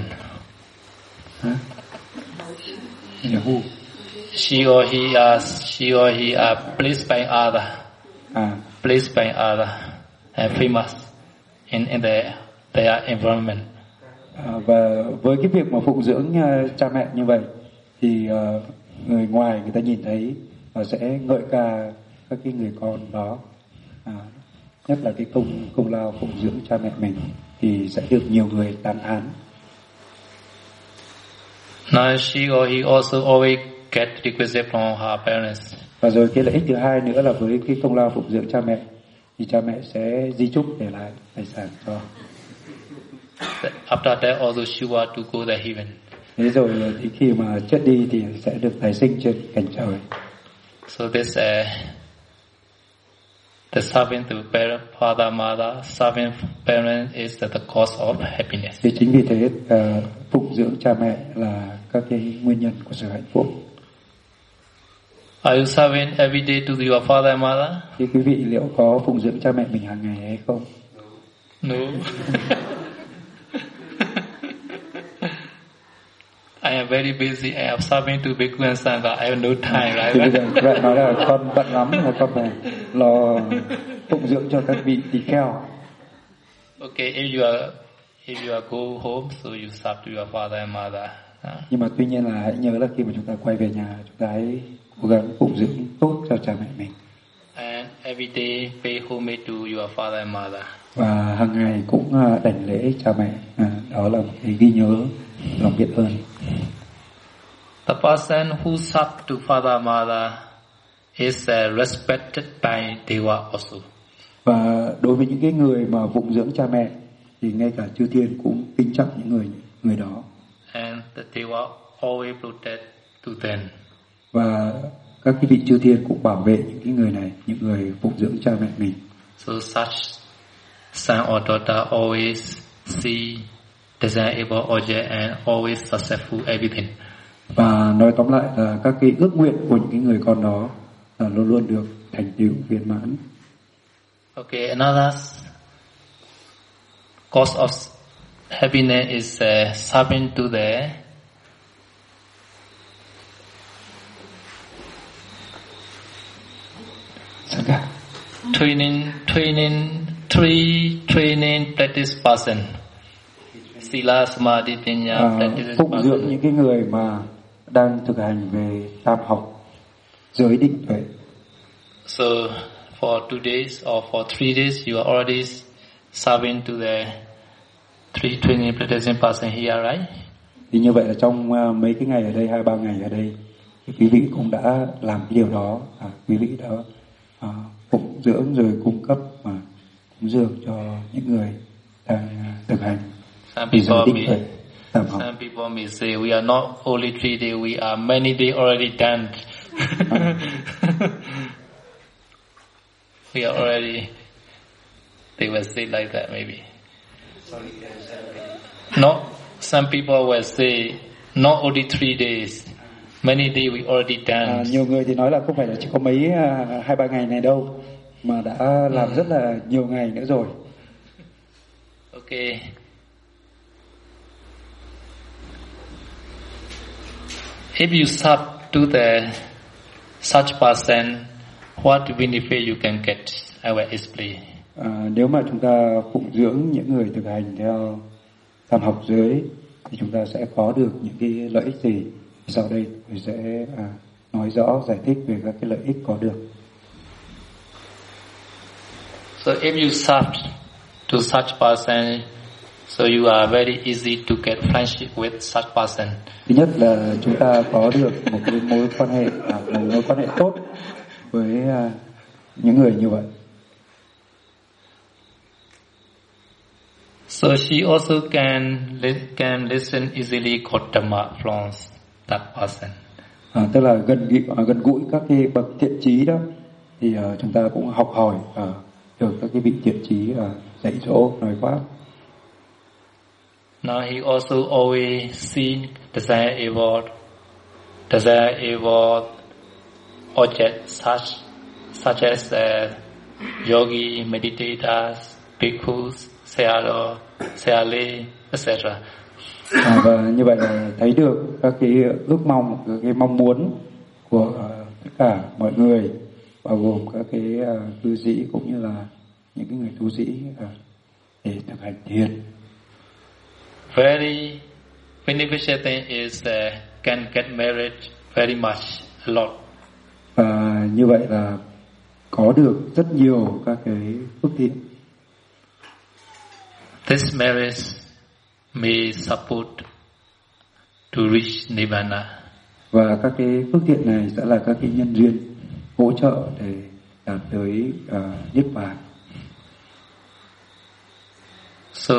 Who? She or he are pleased by other, pleased by other, and famous in their environment. Và với cái việc mà phụng dưỡng cha mẹ như vậy thì người ngoài người ta nhìn thấy và sẽ ngợi ca các cái người con đó, nhất là cái công lao phụng dưỡng cha mẹ mình thì sẽ được nhiều người tán thán. Now she or he also always get requisite from her parents. Và rồi cái lợi ích thứ hai nữa là với cái công lao phụng dưỡng cha mẹ thì cha mẹ sẽ di chúc để lại tài sản cho. After that also she want to go to heaven. Thế rồi thì khi mà chết đi thì sẽ được tái sinh trên cảnh trời. So this the serving to parent, father, mother, serving parents is the cause of happiness. Thì chính vì thế phụng dưỡng cha mẹ là các cái nguyên nhân của sự hạnh phúc. Are you serving every day to your father and mother? Thì quý vị liệu có phụng dưỡng cha mẹ mình hàng ngày hay không? No. I am very busy. I am serving to Bhikkhu and Sangha. I have no time, right? Thì bây giờ lại nói là con bận lắm, là con phải lo phụng dưỡng cho các vị tỳ kheo. Okay, if you are go home, so you serve to your father and mother. Nhưng mà tuy nhiên là hãy nhớ là khi mà chúng ta quay về nhà, chúng ta hãy cố gắng phụng dưỡng tốt cho cha mẹ mình. And every day pay homage to your father and mother. Và hàng ngày cũng đảnh lễ cha mẹ. Đó là một cái ghi nhớ lòng biết ơn. The person who serves to father and mother is respected by Deva also. Và đối với những cái người mà phụng dưỡng cha mẹ thì ngay cả chư thiên cũng kính trọng những người đó. And the Deva always protect to them. Và các cái vị chư thiên cũng bảo vệ những cái người này, những người phụng dưỡng cha mẹ mình. So such son or daughter always see desirable object and always successful everything. Và nói tóm lại là các cái ước nguyện của những cái người con đó là luôn luôn được thành tựu viên mãn. Okay, another cause of happiness is serving to the training practice person. Sila Samadhi Panya practice phụng dưỡng những cái người mà đang thực hành về tam học, giới định tuệ. So for 2 days or for 3 days you are already serving to the 3 training practicing person here, right? Thì như vậy là trong mấy cái ngày ở đây, 2-3 ngày ở đây, thì quý vị cũng đã làm cái điều đó. Quý vị đã phụng dưỡng rồi cung cấp cúng dường cho những người đang thực hành. Some people may say we are not only 3 days, we are many days already done. We are already. They will say like that maybe. No, some people will say not only 3 days, many days we already done. Nhiều người thì nói là không phải là chỉ có mấy 2-3 ngày này đâu, mà đã làm rất là nhiều ngày nữa rồi. Okay. If you serve to the such person, what benefit you can get? I will explain. Nếu mà chúng ta phụng dưỡng những người thực hành theo tam học giới thì chúng ta sẽ có được những cái lợi ích gì? Sau đây tôi sẽ nói rõ, giải thích về các cái lợi ích có được. So if you serve to such person, so you are very easy to get friendship with such person. Thứ nhất là chúng ta có được một cái mối quan hệ tốt với những người như vậy. So she also can listen easily Gautama from that person. Tức là gần gũi các cái bậc thiện trí đó, thì chúng ta cũng học hỏi được các cái vị thiện trí dạy dỗ nói pháp. Now he also always seen desire evil objects such as yogi, meditators, bhikkhus, Sayale, etc. Và như vậy là thấy được các cái ước mong, các cái mong muốn của tất cả mọi người, bao gồm các cái cư sĩ cũng như là những cái người tu sĩ để thực hành thiền. Very beneficial thing is can get married very much, a lot. Và như vậy là có được rất nhiều các cái phước thiện. This marriage may support to reach Nibbana. Và các cái phước thiện này sẽ là các cái nhân duyên hỗ trợ để đạt tới Niết Bàn. So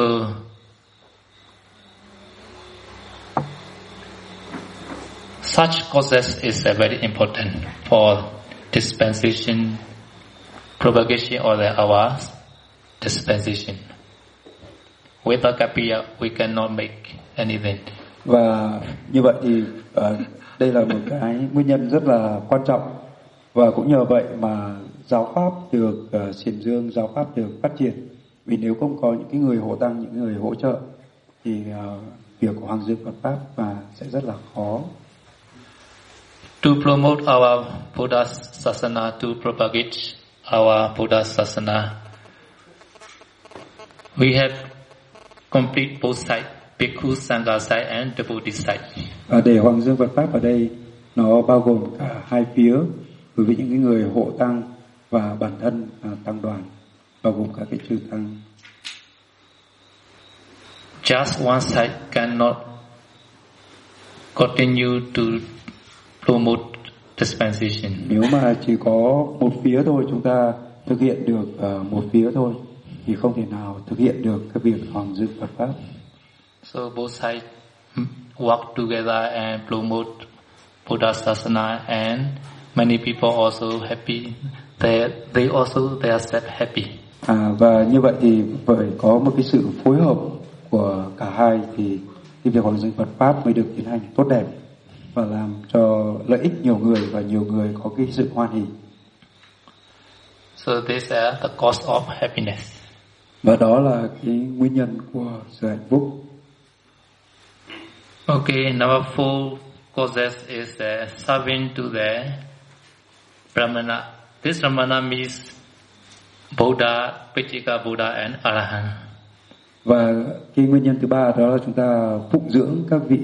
such causes is very important for dispensation, propagation of our dispensation. Without Kapiya, we cannot make anything. Và như vậy thì đây là một cái nguyên nhân rất là quan trọng Và cũng nhờ vậy mà giáo pháp được xiển dương, giáo pháp được phát triển. Vì nếu không có những cái người hộ tăng, những người hỗ trợ thì việc của Hoàng Dương Phật pháp và sẽ rất là khó. To promote our Buddha Sasana, to propagate our Buddha Sasana, we have complete both sides, Bhikkhu Sangha side and devotee side. Và để Hoàng Dương Phật pháp ở đây nó bao gồm cả hai phía, đối với những cái người hộ tăng và bản thân tăng đoàn, bao gồm cả cái chư tăng. Just one side cannot continue to promote dispensation. Nếu mà chỉ có một phía thôi, chúng ta thực hiện được một phía thôi thì không thể nào thực hiện được cái việc Hoàng Dương Phật pháp. So both sides work together and promote Buddha Sasana, and many people also happy. They also themselves happy. Và như vậy thì phải có một cái sự phối hợp của cả hai thì cái việc Hoàng Dương Phật pháp mới được tiến hành tốt đẹp và làm cho lợi ích nhiều người và nhiều người có cái sự hoan hỷ. So these are the cause of happiness. Và đó là cái nguyên nhân của sự hạnh phúc. Okay, number 4 causes is serving to the Brahmana. This Brahmana means Buddha, Pitchika Buddha and Arahant. Và cái nguyên nhân thứ ba đó là chúng ta phụng dưỡng các vị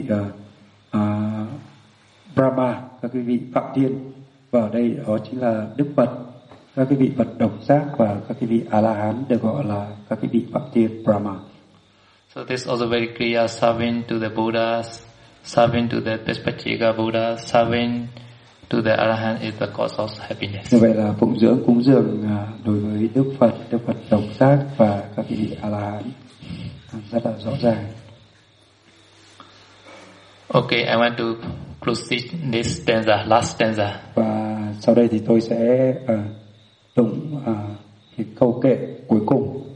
Brahma, các cái vị Phạm Thiên. Và ở đây đó chính là Đức Phật, các cái vị Phật độc giác và các cái vị A-la-hán được gọi là các cái vị Phạm Thiên Brahma. So this is also very clear, serving to the Buddhas, serving to the Pitchika Buddha, serving to the Arahant is the cause of happiness. Như vậy là phụng dưỡng cúng dường đối với Đức Phật độc giác và các cái vị A-la-hán rất là rõ ràng. Okay, I want to proceed this stanza, last stanza. Và sau đây thì tôi sẽ tụng cái câu kệ cuối cùng.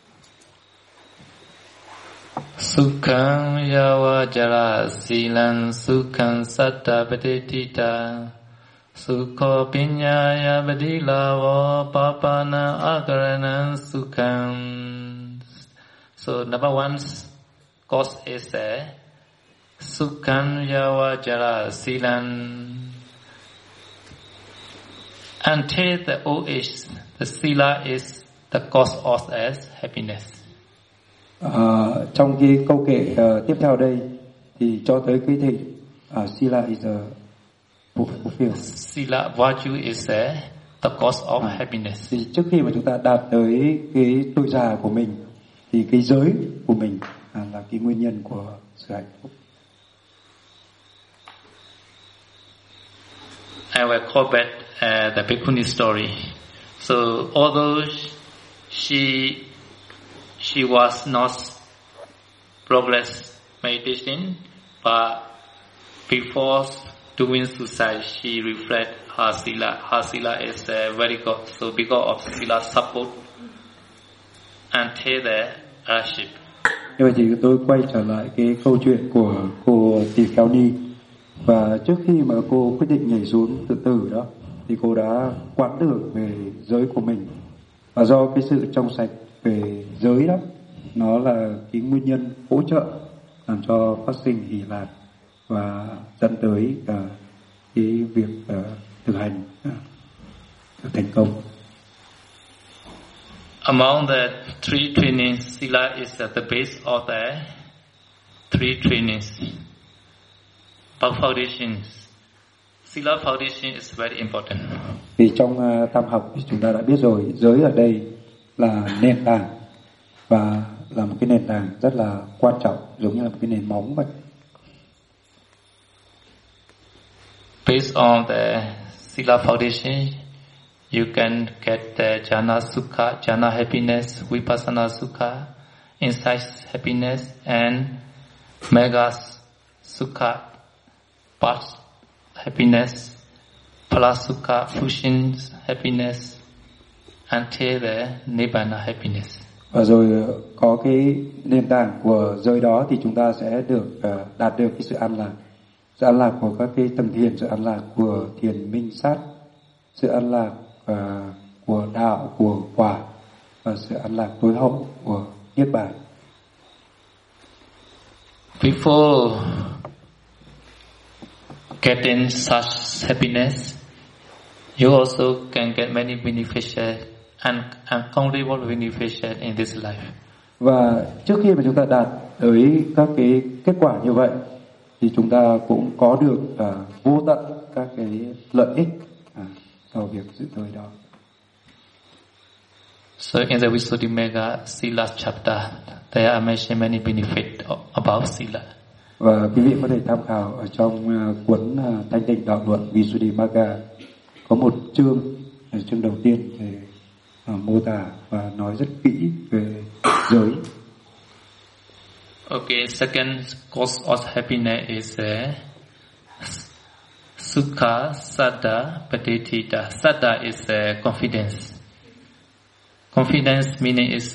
Sukhang yava jara silan sukhang satta patitita sukho pinyaya badilavo papana akaranan sukhang. So number one cause is sukhang yava jara silan. Until the old age, the sila is the cause of as happiness. Trong cái câu kệ tiếp theo đây thì cho tới cái thịnh sila is a fulfill. Sila virtue is the cause of happiness. Thì trước khi mà chúng ta đạt tới cái tuổi già của mình thì cái giới của mình là cái nguyên nhân của sự hạnh phúc. I will call back the Bhikkhuni story. So although she was not progress meditation, but before doing suicide, she reflect her sila. Her sila is very good. So because of sila support until the arship. Như vậy thì tôi quay trở lại cái câu chuyện của cô Tỳ Kheo Ni. Và trước khi mà cô quyết định nhảy xuống tự tử đó thì cô đã quán được về giới của mình. Và do cái sự trong sạch về giới đó, nó là cái nguyên nhân hỗ trợ làm cho phát sinh hỷ lạc và dẫn tới cái việc thực hành được thành công. Among the three trainings, sila is at the base of the three trainings. But foundations, sila foundation is very important. Vì trong tam học thì chúng ta đã biết rồi, giới ở đây là nền tảng và là một cái nền tảng rất là quan trọng, giống như là một cái nền móng vậy. Based on the sila foundation, you can get the jhana sukha, jhana happiness, vipassana sukha, insight happiness, and mega sukha, path happiness, phala sukha, fusion happiness, until the nibbana happiness. Và rồi có cái nền tảng của giới đó thì chúng ta sẽ được đạt được cái sự an lạc của các cái tầng thiền, sự an lạc của thiền minh sát sự an lạc của đạo, của quả, và sự an lạc tối hậu của Niết Bàn. Before getting such happiness, you also can get many beneficial and uncountable beneficial in this life. Và trước khi mà chúng ta đạt tới các cái kết quả như vậy, thì chúng ta cũng có được vô tận các cái lợi ích vào việc giữ giới đó. So in the Visuddhimagga Sila chapter, there are mentioned many benefits about Sila. Và quý vị có thể tham khảo ở trong cuốn Thanh Tịnh Đạo Luận Visuddhimagga, có một chương đầu tiên để mô tả và nói rất kỹ về giới. Okay, second cause of happiness is Sukha, Saddha, Paditita. Saddha is confidence. Confidence meaning is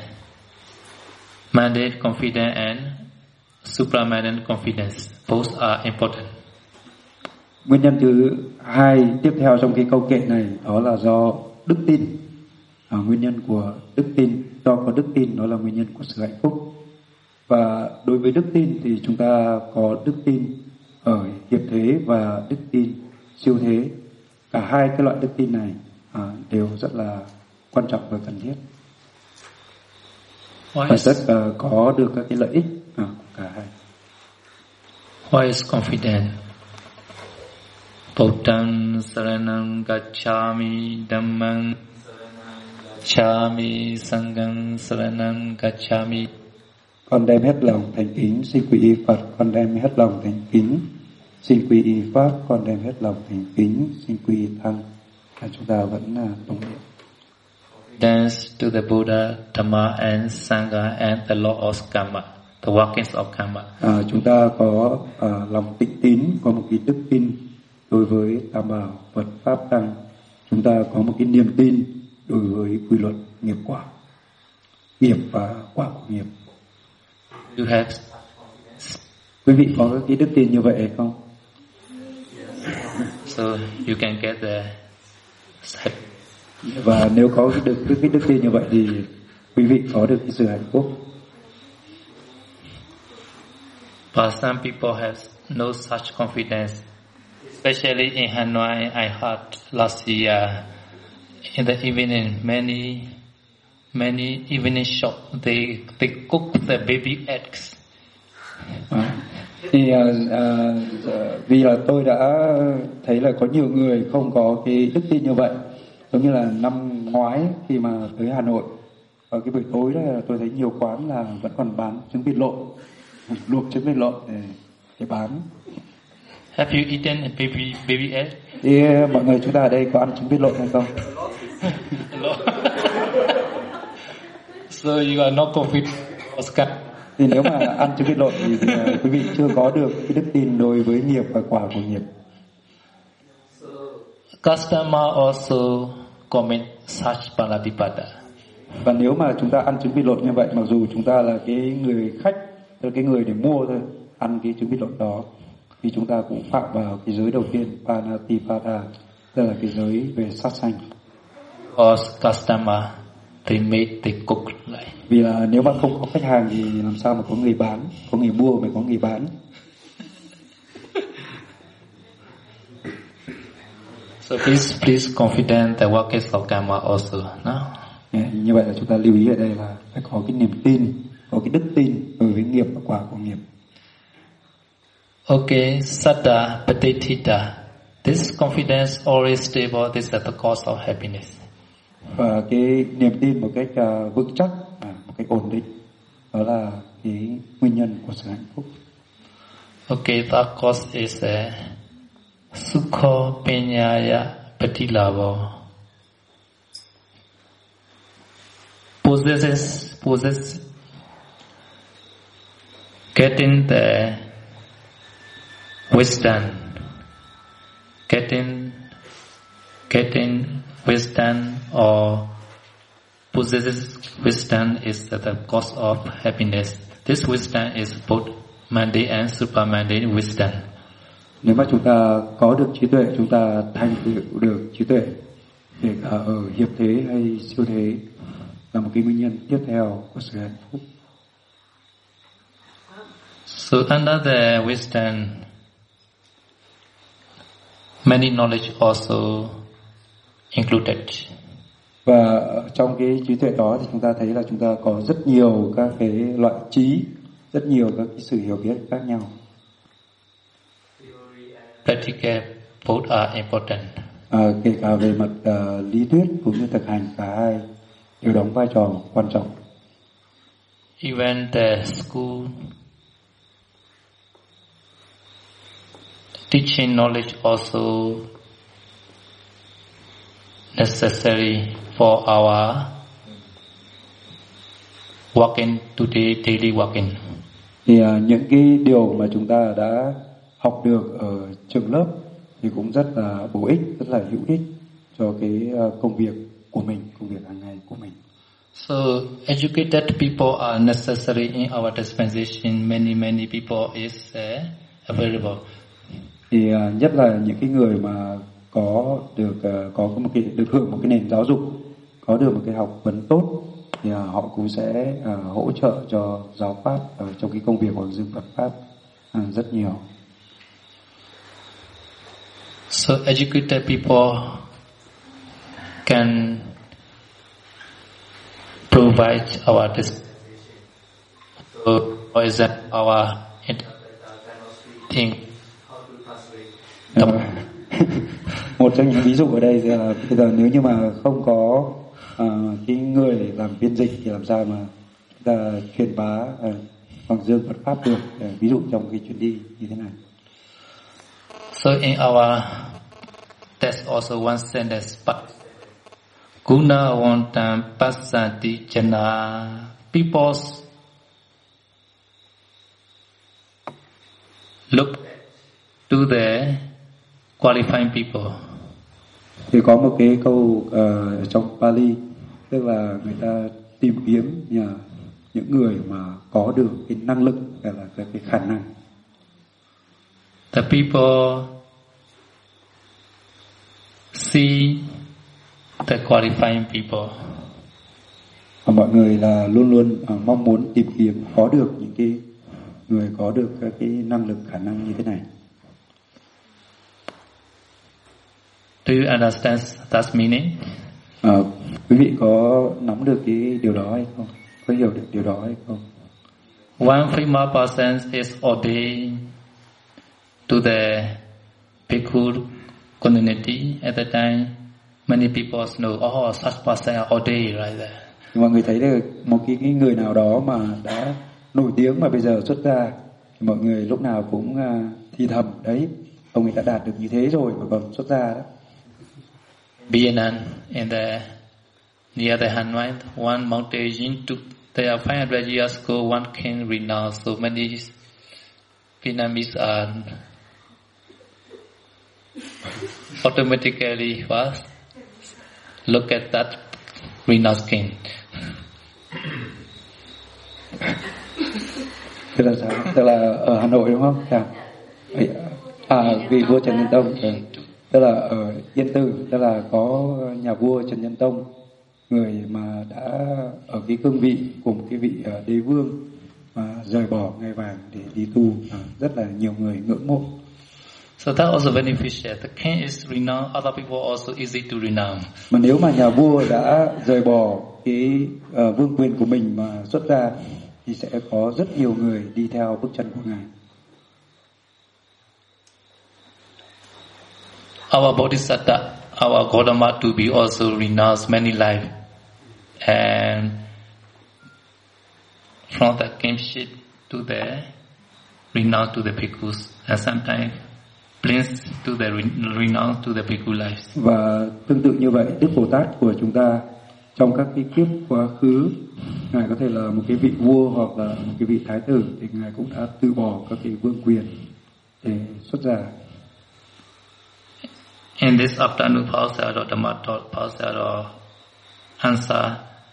mandate confidence and supramandate confidence. Both are important. Nguyên nhân thứ hai tiếp theo trong cái câu kệ này đó là do đức tin. Nguyên nhân của đức tin, do có đức tin đó là nguyên nhân của sự hạnh phúc. Và đối với đức tin thì chúng ta có đức tin ở hiện thế và đức tin siêu thế. Cả hai cái loại đức tin này đều rất là quan trọng và cần thiết. Và rất có được các cái lợi ích của cả hai. What is confidence? Buddham saranam gacchami, dhammam gacchami, sangham saranam gacchami. Con đem hết lòng thành kính xin quy y Phật, con đem hết lòng thành kính xin quy y Pháp, con đem hết lòng thành kính xin quy y Thăng. Chúng ta vẫn tụng niệm. Dance to the Buddha, Dhamma and Sangha and the law of karma, the workings of karma. Chúng ta có lòng tịnh tín, có một cái đức tin đối với Tam Bảo, Phật, Pháp, Tăng. Chúng ta có một cái niềm tin đối với quy luật nghiệp quả, nghiệp và quả của nghiệp. You have. Quý vị có cái đức tin như vậy hay không? So you can get the. Và nếu có cái đức tin như vậy thì quý vị có được cái sự hạnh phúc. But some people have no such confidence, especially in Hanoi. I heard last year in the evening, many evening shop they cook the baby eggs. Thì vì là tôi đã thấy là có nhiều người không có cái đức tin như vậy. Giống như là năm ngoái khi mà tới Hà Nội, vào cái buổi tối đó tôi thấy nhiều quán là vẫn còn bán trứng vịt lộn, luộc trứng vịt lộn để bán. Have you eaten baby egg? Thì mọi người chúng ta ở đây có ăn trứng vịt lộn hay không? So you are not confident, Oscar. Thì nếu mà ăn trứng vịt lộn thì quý vị chưa có được cái đức tin đối với nghiệp và quả của nghiệp. Customer also commit such paladipada. Và nếu mà chúng ta ăn trứng vịt lộn như vậy, mặc dù chúng ta là cái người khách, là cái người để mua thôi, ăn cái trứng vịt lộn đó, thì chúng ta cũng phạm vào cái giới đầu tiên, panatipada, tức là cái giới về sát sanh. Because customer they cook lại. Vì là nếu mà không có khách hàng thì làm sao mà có người bán, có người mua mới có người bán. So please confident the workings of karma also, no? Như vậy là chúng ta lưu ý ở đây là phải có cái niềm tin, có cái đức tin đối với nghiệp và quả của nghiệp. Okay, Saddha, Paditita. This confidence always stable. This is the cause of happiness. Và cái niềm tin một cách vững chắc, một cách ổn định, đó là cái nguyên nhân của sự hạnh phúc. Okay, that cause is Sukho Penyaya Patilavo. Possess getting the wisdom, getting wisdom or possesses wisdom is the cause of happiness. This wisdom is both mundane and supramundane wisdom. Nếu mà chúng ta có được trí tuệ, chúng ta thành tựu được trí tuệ, kể cả ở hiệp thế hay siêu thế, là một cái nguyên nhân tiếp theo của sự hạnh phúc. So under the wisdom, many knowledge also included. Và trong cái trí tuệ đó thì chúng ta thấy là chúng ta có rất nhiều các cái loại trí, rất nhiều các cái sự hiểu biết khác nhau. Practical both are important. Kể cả về mặt lý thuyết cũng như thực hành, cả hai đều đóng vai trò quan trọng. Even the school teaching knowledge also necessary for our working today, daily working. Thì những cái điều mà chúng ta đã học được ở trường lớp thì cũng rất là bổ ích, rất là hữu ích cho cái công việc của mình, công việc hàng ngày của mình. So educated people are necessary in our dispensation. Many people is available. Thì nhất là những cái người mà có một cái được hưởng một cái nền giáo dục, có được một cái học vấn tốt, thì họ cũng sẽ hỗ trợ cho giáo pháp ở trong cái công việc của dương Phật pháp rất nhiều. So educated people can provide our so for example our thing. Một trong những ví dụ ở đây là bây giờ nếu như mà không có cái người làm phiên dịch thì làm sao mà chúng ta truyền bá bằng dương Phật pháp được, ví dụ trong cái chuyến đi như thế này. So in our there's also one sentence, but Guna Vantam Passanti Jana, people look to the qualifying people. Thì có một cái câu trong Pali, tức là người ta tìm kiếm những người mà có được cái năng lực hay là cái khả năng. The people see the qualifying people. Và mọi người là luôn luôn mong muốn tìm kiếm có được những cái người có được các cái năng lực khả năng như thế này. Do you understand that meaning? Quý vị có nắm được cái điều đó hay không? Có hiểu được điều đó hay không? One female person is ordained to the Bhikkhu community at the time. Many people know, such person are ordained right there. Mọi người thấy được một cái người nào đó mà đã nổi tiếng mà bây giờ xuất gia, thì mọi người lúc nào cũng thì thầm đấy, ông ấy đã đạt được như thế rồi mà còn xuất gia đó. Vietnam in the near the Hanoi, one mountain took there 500 years ago, one king renounced. So many Vietnamese are automatically first look at that renounced king. Tức là sao? Tức là ở Hà Nội đúng không? Vị vua Trần Nhân Tông. Tức là ở Yên Tử, tức là có nhà vua Trần Nhân Tông, người mà đã ở cái cương vị của một cái vị đế vương mà rời bỏ ngai vàng để đi tu, rất là nhiều người ngưỡng mộ. So that also beneficial. The king is renowned, other people also easy to renown. Mà nếu mà nhà vua đã rời bỏ cái vương quyền của mình mà xuất gia thì sẽ có rất nhiều người đi theo bước chân của ngài. Our Bodhisattva, our Gautama to be also renounced many lives, and from the kingship to the renown to the bhikkhus, and sometimes prince to the renown to the bhikkhu lives. Và tương tự như vậy, Đức Bồ Tát của chúng ta trong các cái kiếp quá khứ, ngài có thể là một cái vị vua hoặc là một cái vị thái tử, thì ngài cũng đã từ bỏ các cái vương quyền để xuất gia. In this afternoon Pausado Dhammato Pausado answer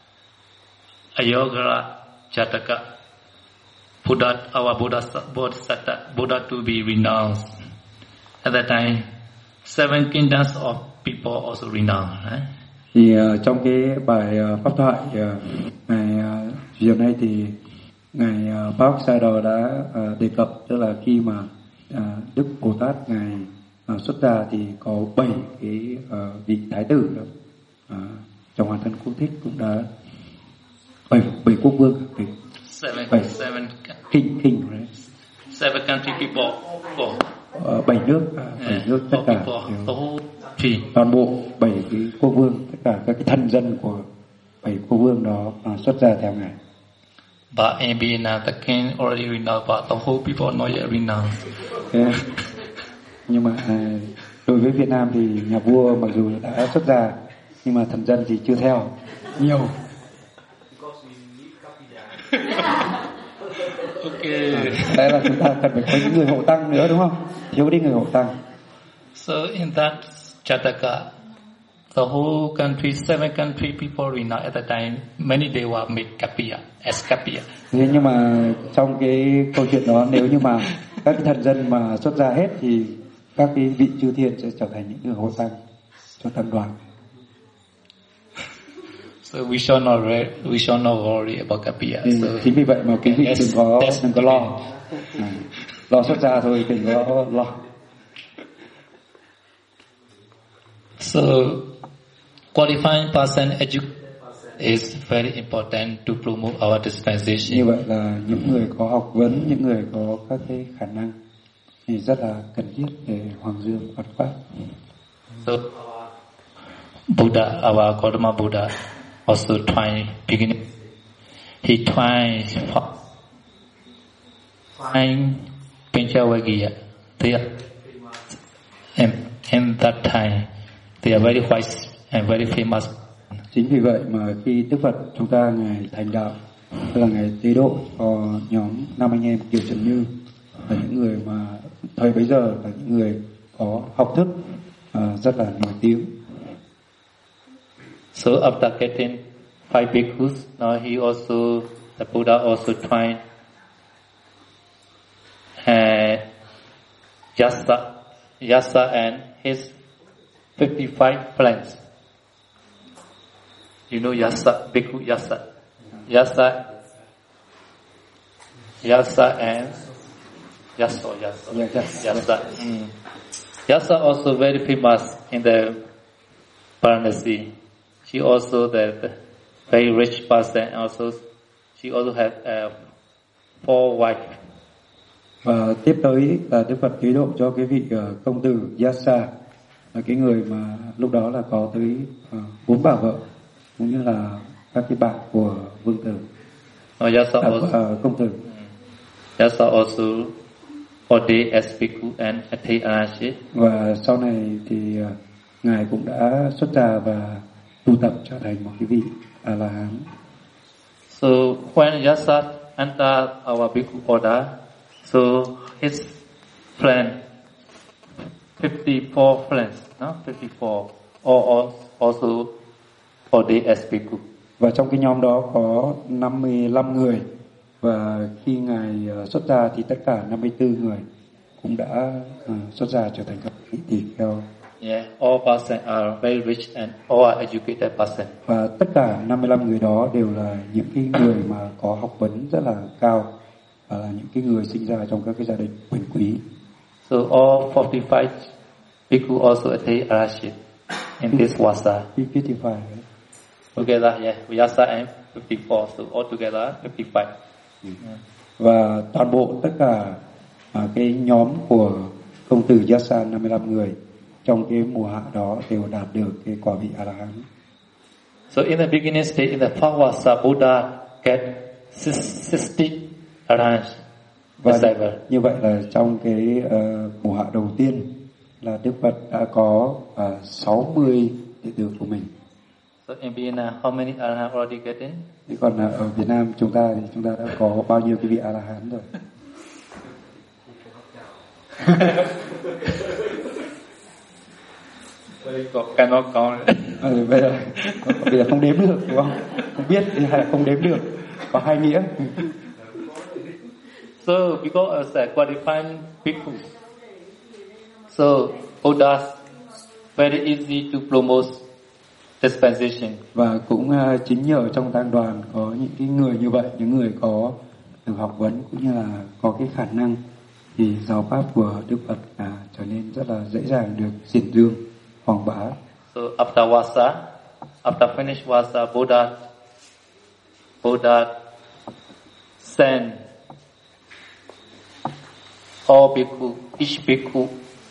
Ayogara Jataka Buddha, our Bodhisattva, Buddha to be renounced. at that time, 7 kingdoms of people also renowned, right? Thì trong cái bài pháp thoại ngày chiều nay thì ngài Pháp Sai Đò đã đề cập, tức là khi mà Đức Bồ Tát ngài xuất gia thì có 7 cái vị thái tử trong Hòa Thân Quốc Thích cũng đã 7 quốc vương, 7 king, right? 7 country people, 7 nước, 7 nước tất cả toàn bộ 7 cái quốc vương, tất cả các cái thân dân của 7 quốc vương đó xuất gia theo ngài. But in Vietnam, the king already renowned, but the whole people not yet renowned. Nhưng mà đối với Việt Nam thì nhà vua mặc dù đã xuất gia nhưng mà thần dân thì chưa theo nhiều. Okay. Thế là chúng ta cần phải có những người hộ tăng nữa, đúng không? Thiếu đi người hộ tăng. So in that Jataka, the whole country, 7 country people renowned at that time. Many they were made Kappiya, as Kappiya. Thế nhưng mà trong cái câu chuyện đó, nếu như mà các cái thần dân mà xuất gia hết thì các cái vị chư thiên sẽ trở thành những người hộ tăng cho tăng đoàn. So we shall not worry about Kappiya. So chính vì vậy mà quý vị đừng có lo xuất gia thôi, đừng có lo. So qualifying person is very important to promote our dispensation. Như vậy là những người có học vấn, những người có các cái khả năng thì rất là cần thiết để hoàng dương Phật pháp. So Buddha, our Gautama Buddha, also tried beginning. He tried Panchavagiya. They are, in that time, they are very wise and very famous. Chính vì vậy mà khi Đức Phật chúng ta ngài thành đạo, tức là ngài tế độ cho nhóm 5 anh em Kiều Trần Như, là những người mà thời bấy giờ là những người có học thức rất là nổi tiếng. So after getting 5 bhikkhus, now the Buddha also tried Yasa and his 55 friends. You know Yasa, Bhikkhu Yasa. Yasa and Yasa. Yasa also very famous in the Varanasi. She also the very rich person. Also, she also had 4 wives. Và tiếp tới là Đức Phật tế độ cho cái vị công tử Yasa, là cái người mà lúc đó là có tới 4 bà vợ, cũng như là các cái bạn của vương tử, công tử. Yasa also ordained as bhikkhu and attained arahantship. Và sau này thì ngài cũng đã xuất gia và tu tập trở thành một cái vị A La Hán. So when Yasa entered our bhikkhu order, so his friend, 54 friends, no, 54, all also ordained as bhikkhu. Và trong cái nhóm đó có 55 người, và khi ngài xuất gia thì tất cả 54 người cũng đã xuất gia trở thành các vị tỳ kheo. Yeah, all persons are very rich and all are educated persons. Và tất cả 55 người đó đều là những cái người mà có học vấn rất là cao, và là những cái người sinh ra trong các cái gia đình quyền quý. So all 45 bhikkhu also attained arahantship in this wasa. 55. Together, yeah, Yasa and 54, so all together 55. Và toàn bộ tất cả cái nhóm của công tử Yasa 55 người trong cái mùa hạ đó đều đạt được cái quả vị A La Hán. So in the beginning stage, in the first wasa, Buddha get 60 arahants. Và như vậy là trong cái mùa hạ đầu tiên là Đức Phật đã có 60 đệ tử của mình. So in Vietnam, how many arahants already getting? Thế còn ở Việt Nam chúng ta thì chúng ta đã có bao nhiêu cái vị A La Hán rồi? Cannot count. Bây giờ không đếm được, đúng không? Không biết hay là không đếm được, có hai nghĩa. So because as a qualifying bhikkhus, so So Buddha very easy to promote dispensation. Và cũng chính nhờ trong tăng đoàn có những cái người như vậy, những người có được học vấn cũng như là có cái khả năng, thì giáo pháp của Đức Phật trở nên rất là dễ dàng được diễn dương, quảng bá. So after finish Vasa, Buddha send all bhikkhu, each bhikkhu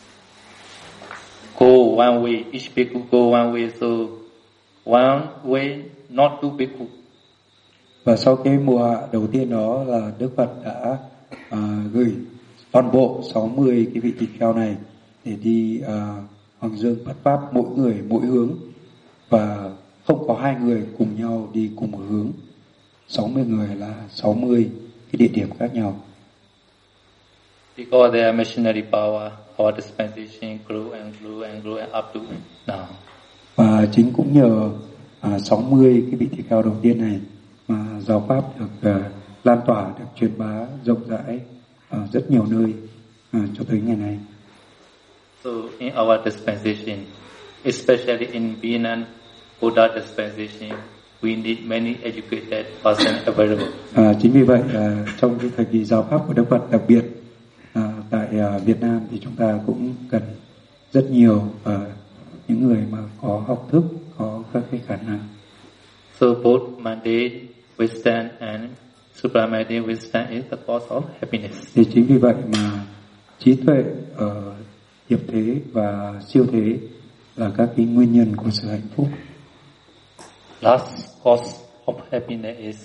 go one way, each bhikkhu go one way, so one way, not two bhikkhu. Và sau cái mùa hạ đầu tiên đó là Đức Phật đã gửi toàn bộ 60 cái vị tỳ kheo này để đi Hoàng Dương Phật Pháp, mỗi người mỗi hướng, và không có hai người cùng nhau đi cùng một hướng. 60 người là 60 cái địa điểm khác nhau. Because their missionary power, our dispensation grew and grew and grew and up to now. Và chính cũng nhờ 60 cái vị tỳ kheo đầu tiên này mà giáo pháp được lan tỏa, được truyền bá rộng rãi ở rất nhiều nơi cho tới ngày nay. So in our dispensation, especially in Vietnam Buddha dispensation, we need many educated persons available. Chính vì vậy trong cái thời kỳ giáo pháp của Đức Phật, đặc biệt tại Việt Nam, thì chúng ta cũng cần rất nhiều những người mà có học thức, có các cái khả năng. So both mundane wisdom and supramental wisdom is the cause of happiness. Thì chính vì vậy mà trí tuệ ở hiệp thế và siêu thế là các cái nguyên nhân của sự hạnh phúc. Last cause of happiness is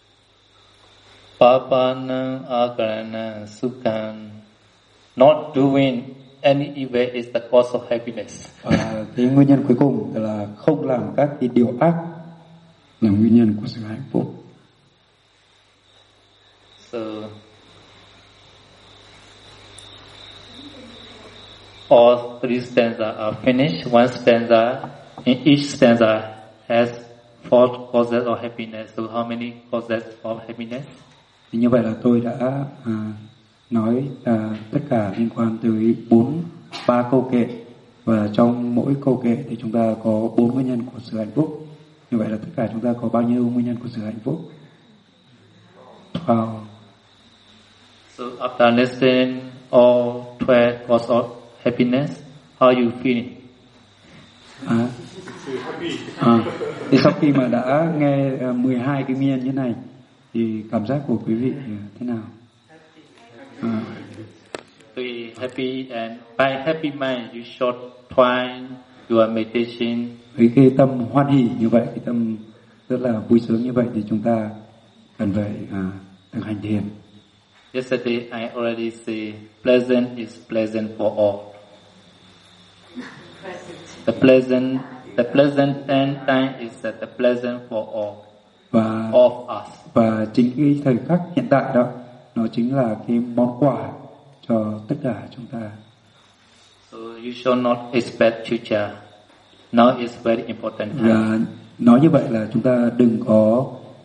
papanam akarana sukham. Not doing any evil is the cause of happiness. Và cái nguyên nhân cuối cùng là không làm các cái điều ác là nguyên nhân của sự hạnh phúc. So all three stanzas are finished. One stanza, in each stanza has 4 causes of happiness. So how many causes of happiness? Thì như vậy là tôi đã nói tất cả liên quan tới 3 câu kệ, và trong mỗi câu kệ thì chúng ta có 4 nguyên nhân của sự hạnh phúc. Như vậy là tất cả chúng ta có bao nhiêu nguyên nhân của sự hạnh phúc? Wow. So after listening all 12 causes of happiness, how you feeling? Thì sau khi mà đã nghe 12 cái nguyên nhân như này thì cảm giác của quý vị thế nào? To be happy, and by happy mind you should try your meditation. Với cái tâm hoan hỉ như vậy, cái tâm rất là vui sướng như vậy, thì chúng ta cần phải thực hành thiền. Yesterday I already say pleasant is pleasant for all. The pleasant time is the pleasant for all of us. Và chính cái thời khắc hiện tại đó, nó chính là cái món quà cho tất cả chúng ta. So you should not expect future. Now is very important time. Và nói như vậy là chúng ta đừng có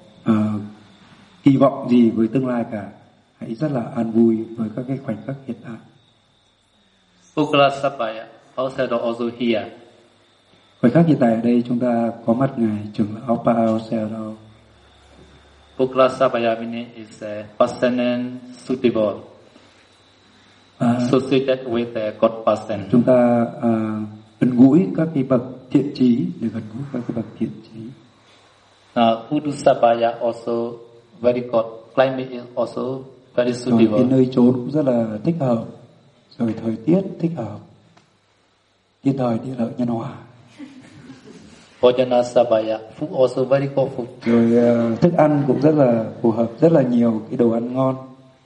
kỳ vọng gì với tương lai cả. Hãy rất là an vui với các cái khoảnh khắc hiện tại. Pukala Sabaya also here. Khoảnh khắc hiện tại ở đây chúng ta có mặt ngài trưởng lão Pa Aung Sayadaw. Pukala Sabaya meaning is a personal suitable, associated with a good person. Chúng ta gần gũi các cái bậc thiện trí, để gần gũi các cái bậc thiện trí. Udu Sabaya also very good. Climate is also very suitable. Rồi cái nơi trốn cũng rất là thích hợp. Rồi thời tiết thích hợp. Thiên thời địa lợi nhân hòa. Bhojana Sabaya, food also very good food. Rồi thức ăn cũng rất là phù hợp, rất là nhiều cái đồ ăn ngon.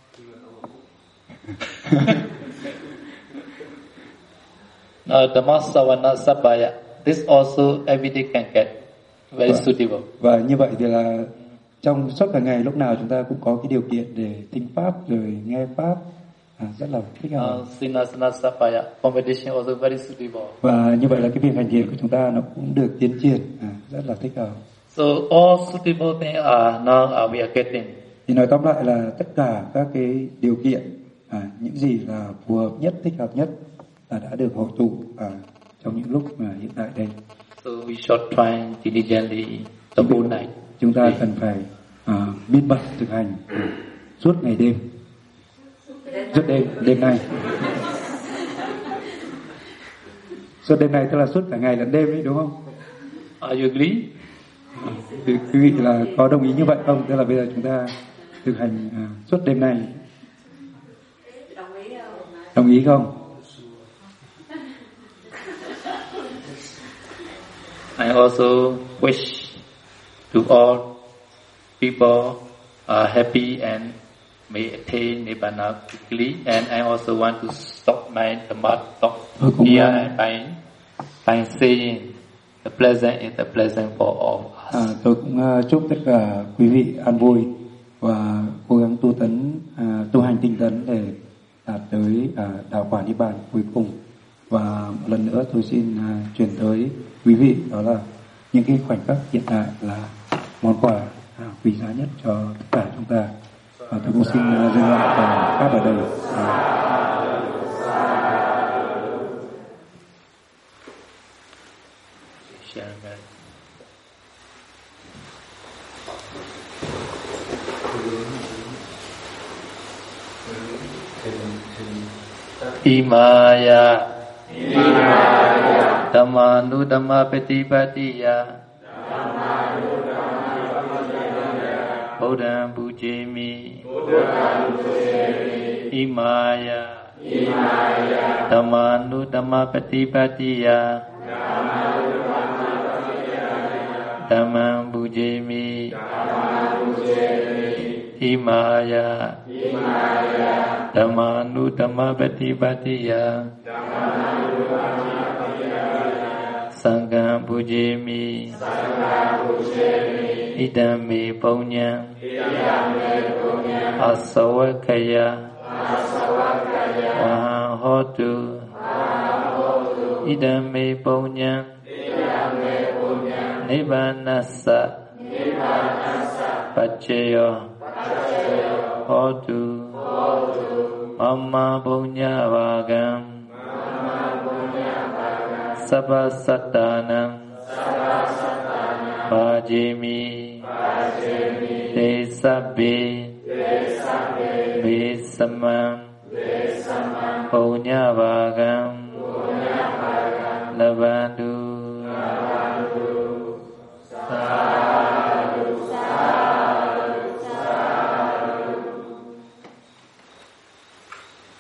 Dhammasavana Sabaya, this also everyday can get, very suitable. Và như vậy thì là trong suốt cả ngày lúc nào chúng ta cũng có cái điều kiện để thính pháp rồi nghe pháp, rất là thích hợp. Sinasana Sabaya, competition also very suitable. Và như vậy là cái việc hành thiền của chúng ta nó cũng được tiến triển, rất là thích hợp. So all suitable things are now we are getting. Thì nói tóm lại là tất cả các cái điều kiện, những gì là phù hợp nhất, thích hợp nhất, là đã được hội tụ trong những lúc mà hiện tại đây. So we should try diligently the whole night. Chúng ta cần phải miết bật thực hành suốt ngày đêm, suốt đêm nay. Suốt đêm nay tức là suốt cả ngày lẫn đêm ấy, đúng không? Are you agree? Thì quý vị là có đồng ý như vậy không? Tức là bây giờ chúng ta thực hành suốt đêm nay. Đồng ý không? I also wish to all people are happy and may attain Nibbana quickly, and I also want to stop my Dhamma talk here by saying the pleasant is the pleasant for all us. Tôi cũng chúc tất cả quý vị an vui và cố gắng tu hành tinh tấn để đạt tới đạo quả Nibbana cuối cùng. Và một lần nữa tôi xin truyền tới quý vị đó là những cái khoảnh khắc hiện tại là món quà quý giá nhất cho tất cả chúng ta. Và tôi cũng xin dừng lại và pháp ở đây. Imaya Dhammanu Dhamma Patipatiya Buddham Pujemi Imaya Dhammanu Dhamma Patipatiya Dhammam Pujemi Imaya Dhammanu Dhamma Patipatiya Sangham Pujemi Idame Punyam Asawakaya Wahotu Idame Punyam Nibbanasa Paccaya Hotu Amma Punya Vagam Sabba Sattanam Bhajemi Te Sabbe Besamam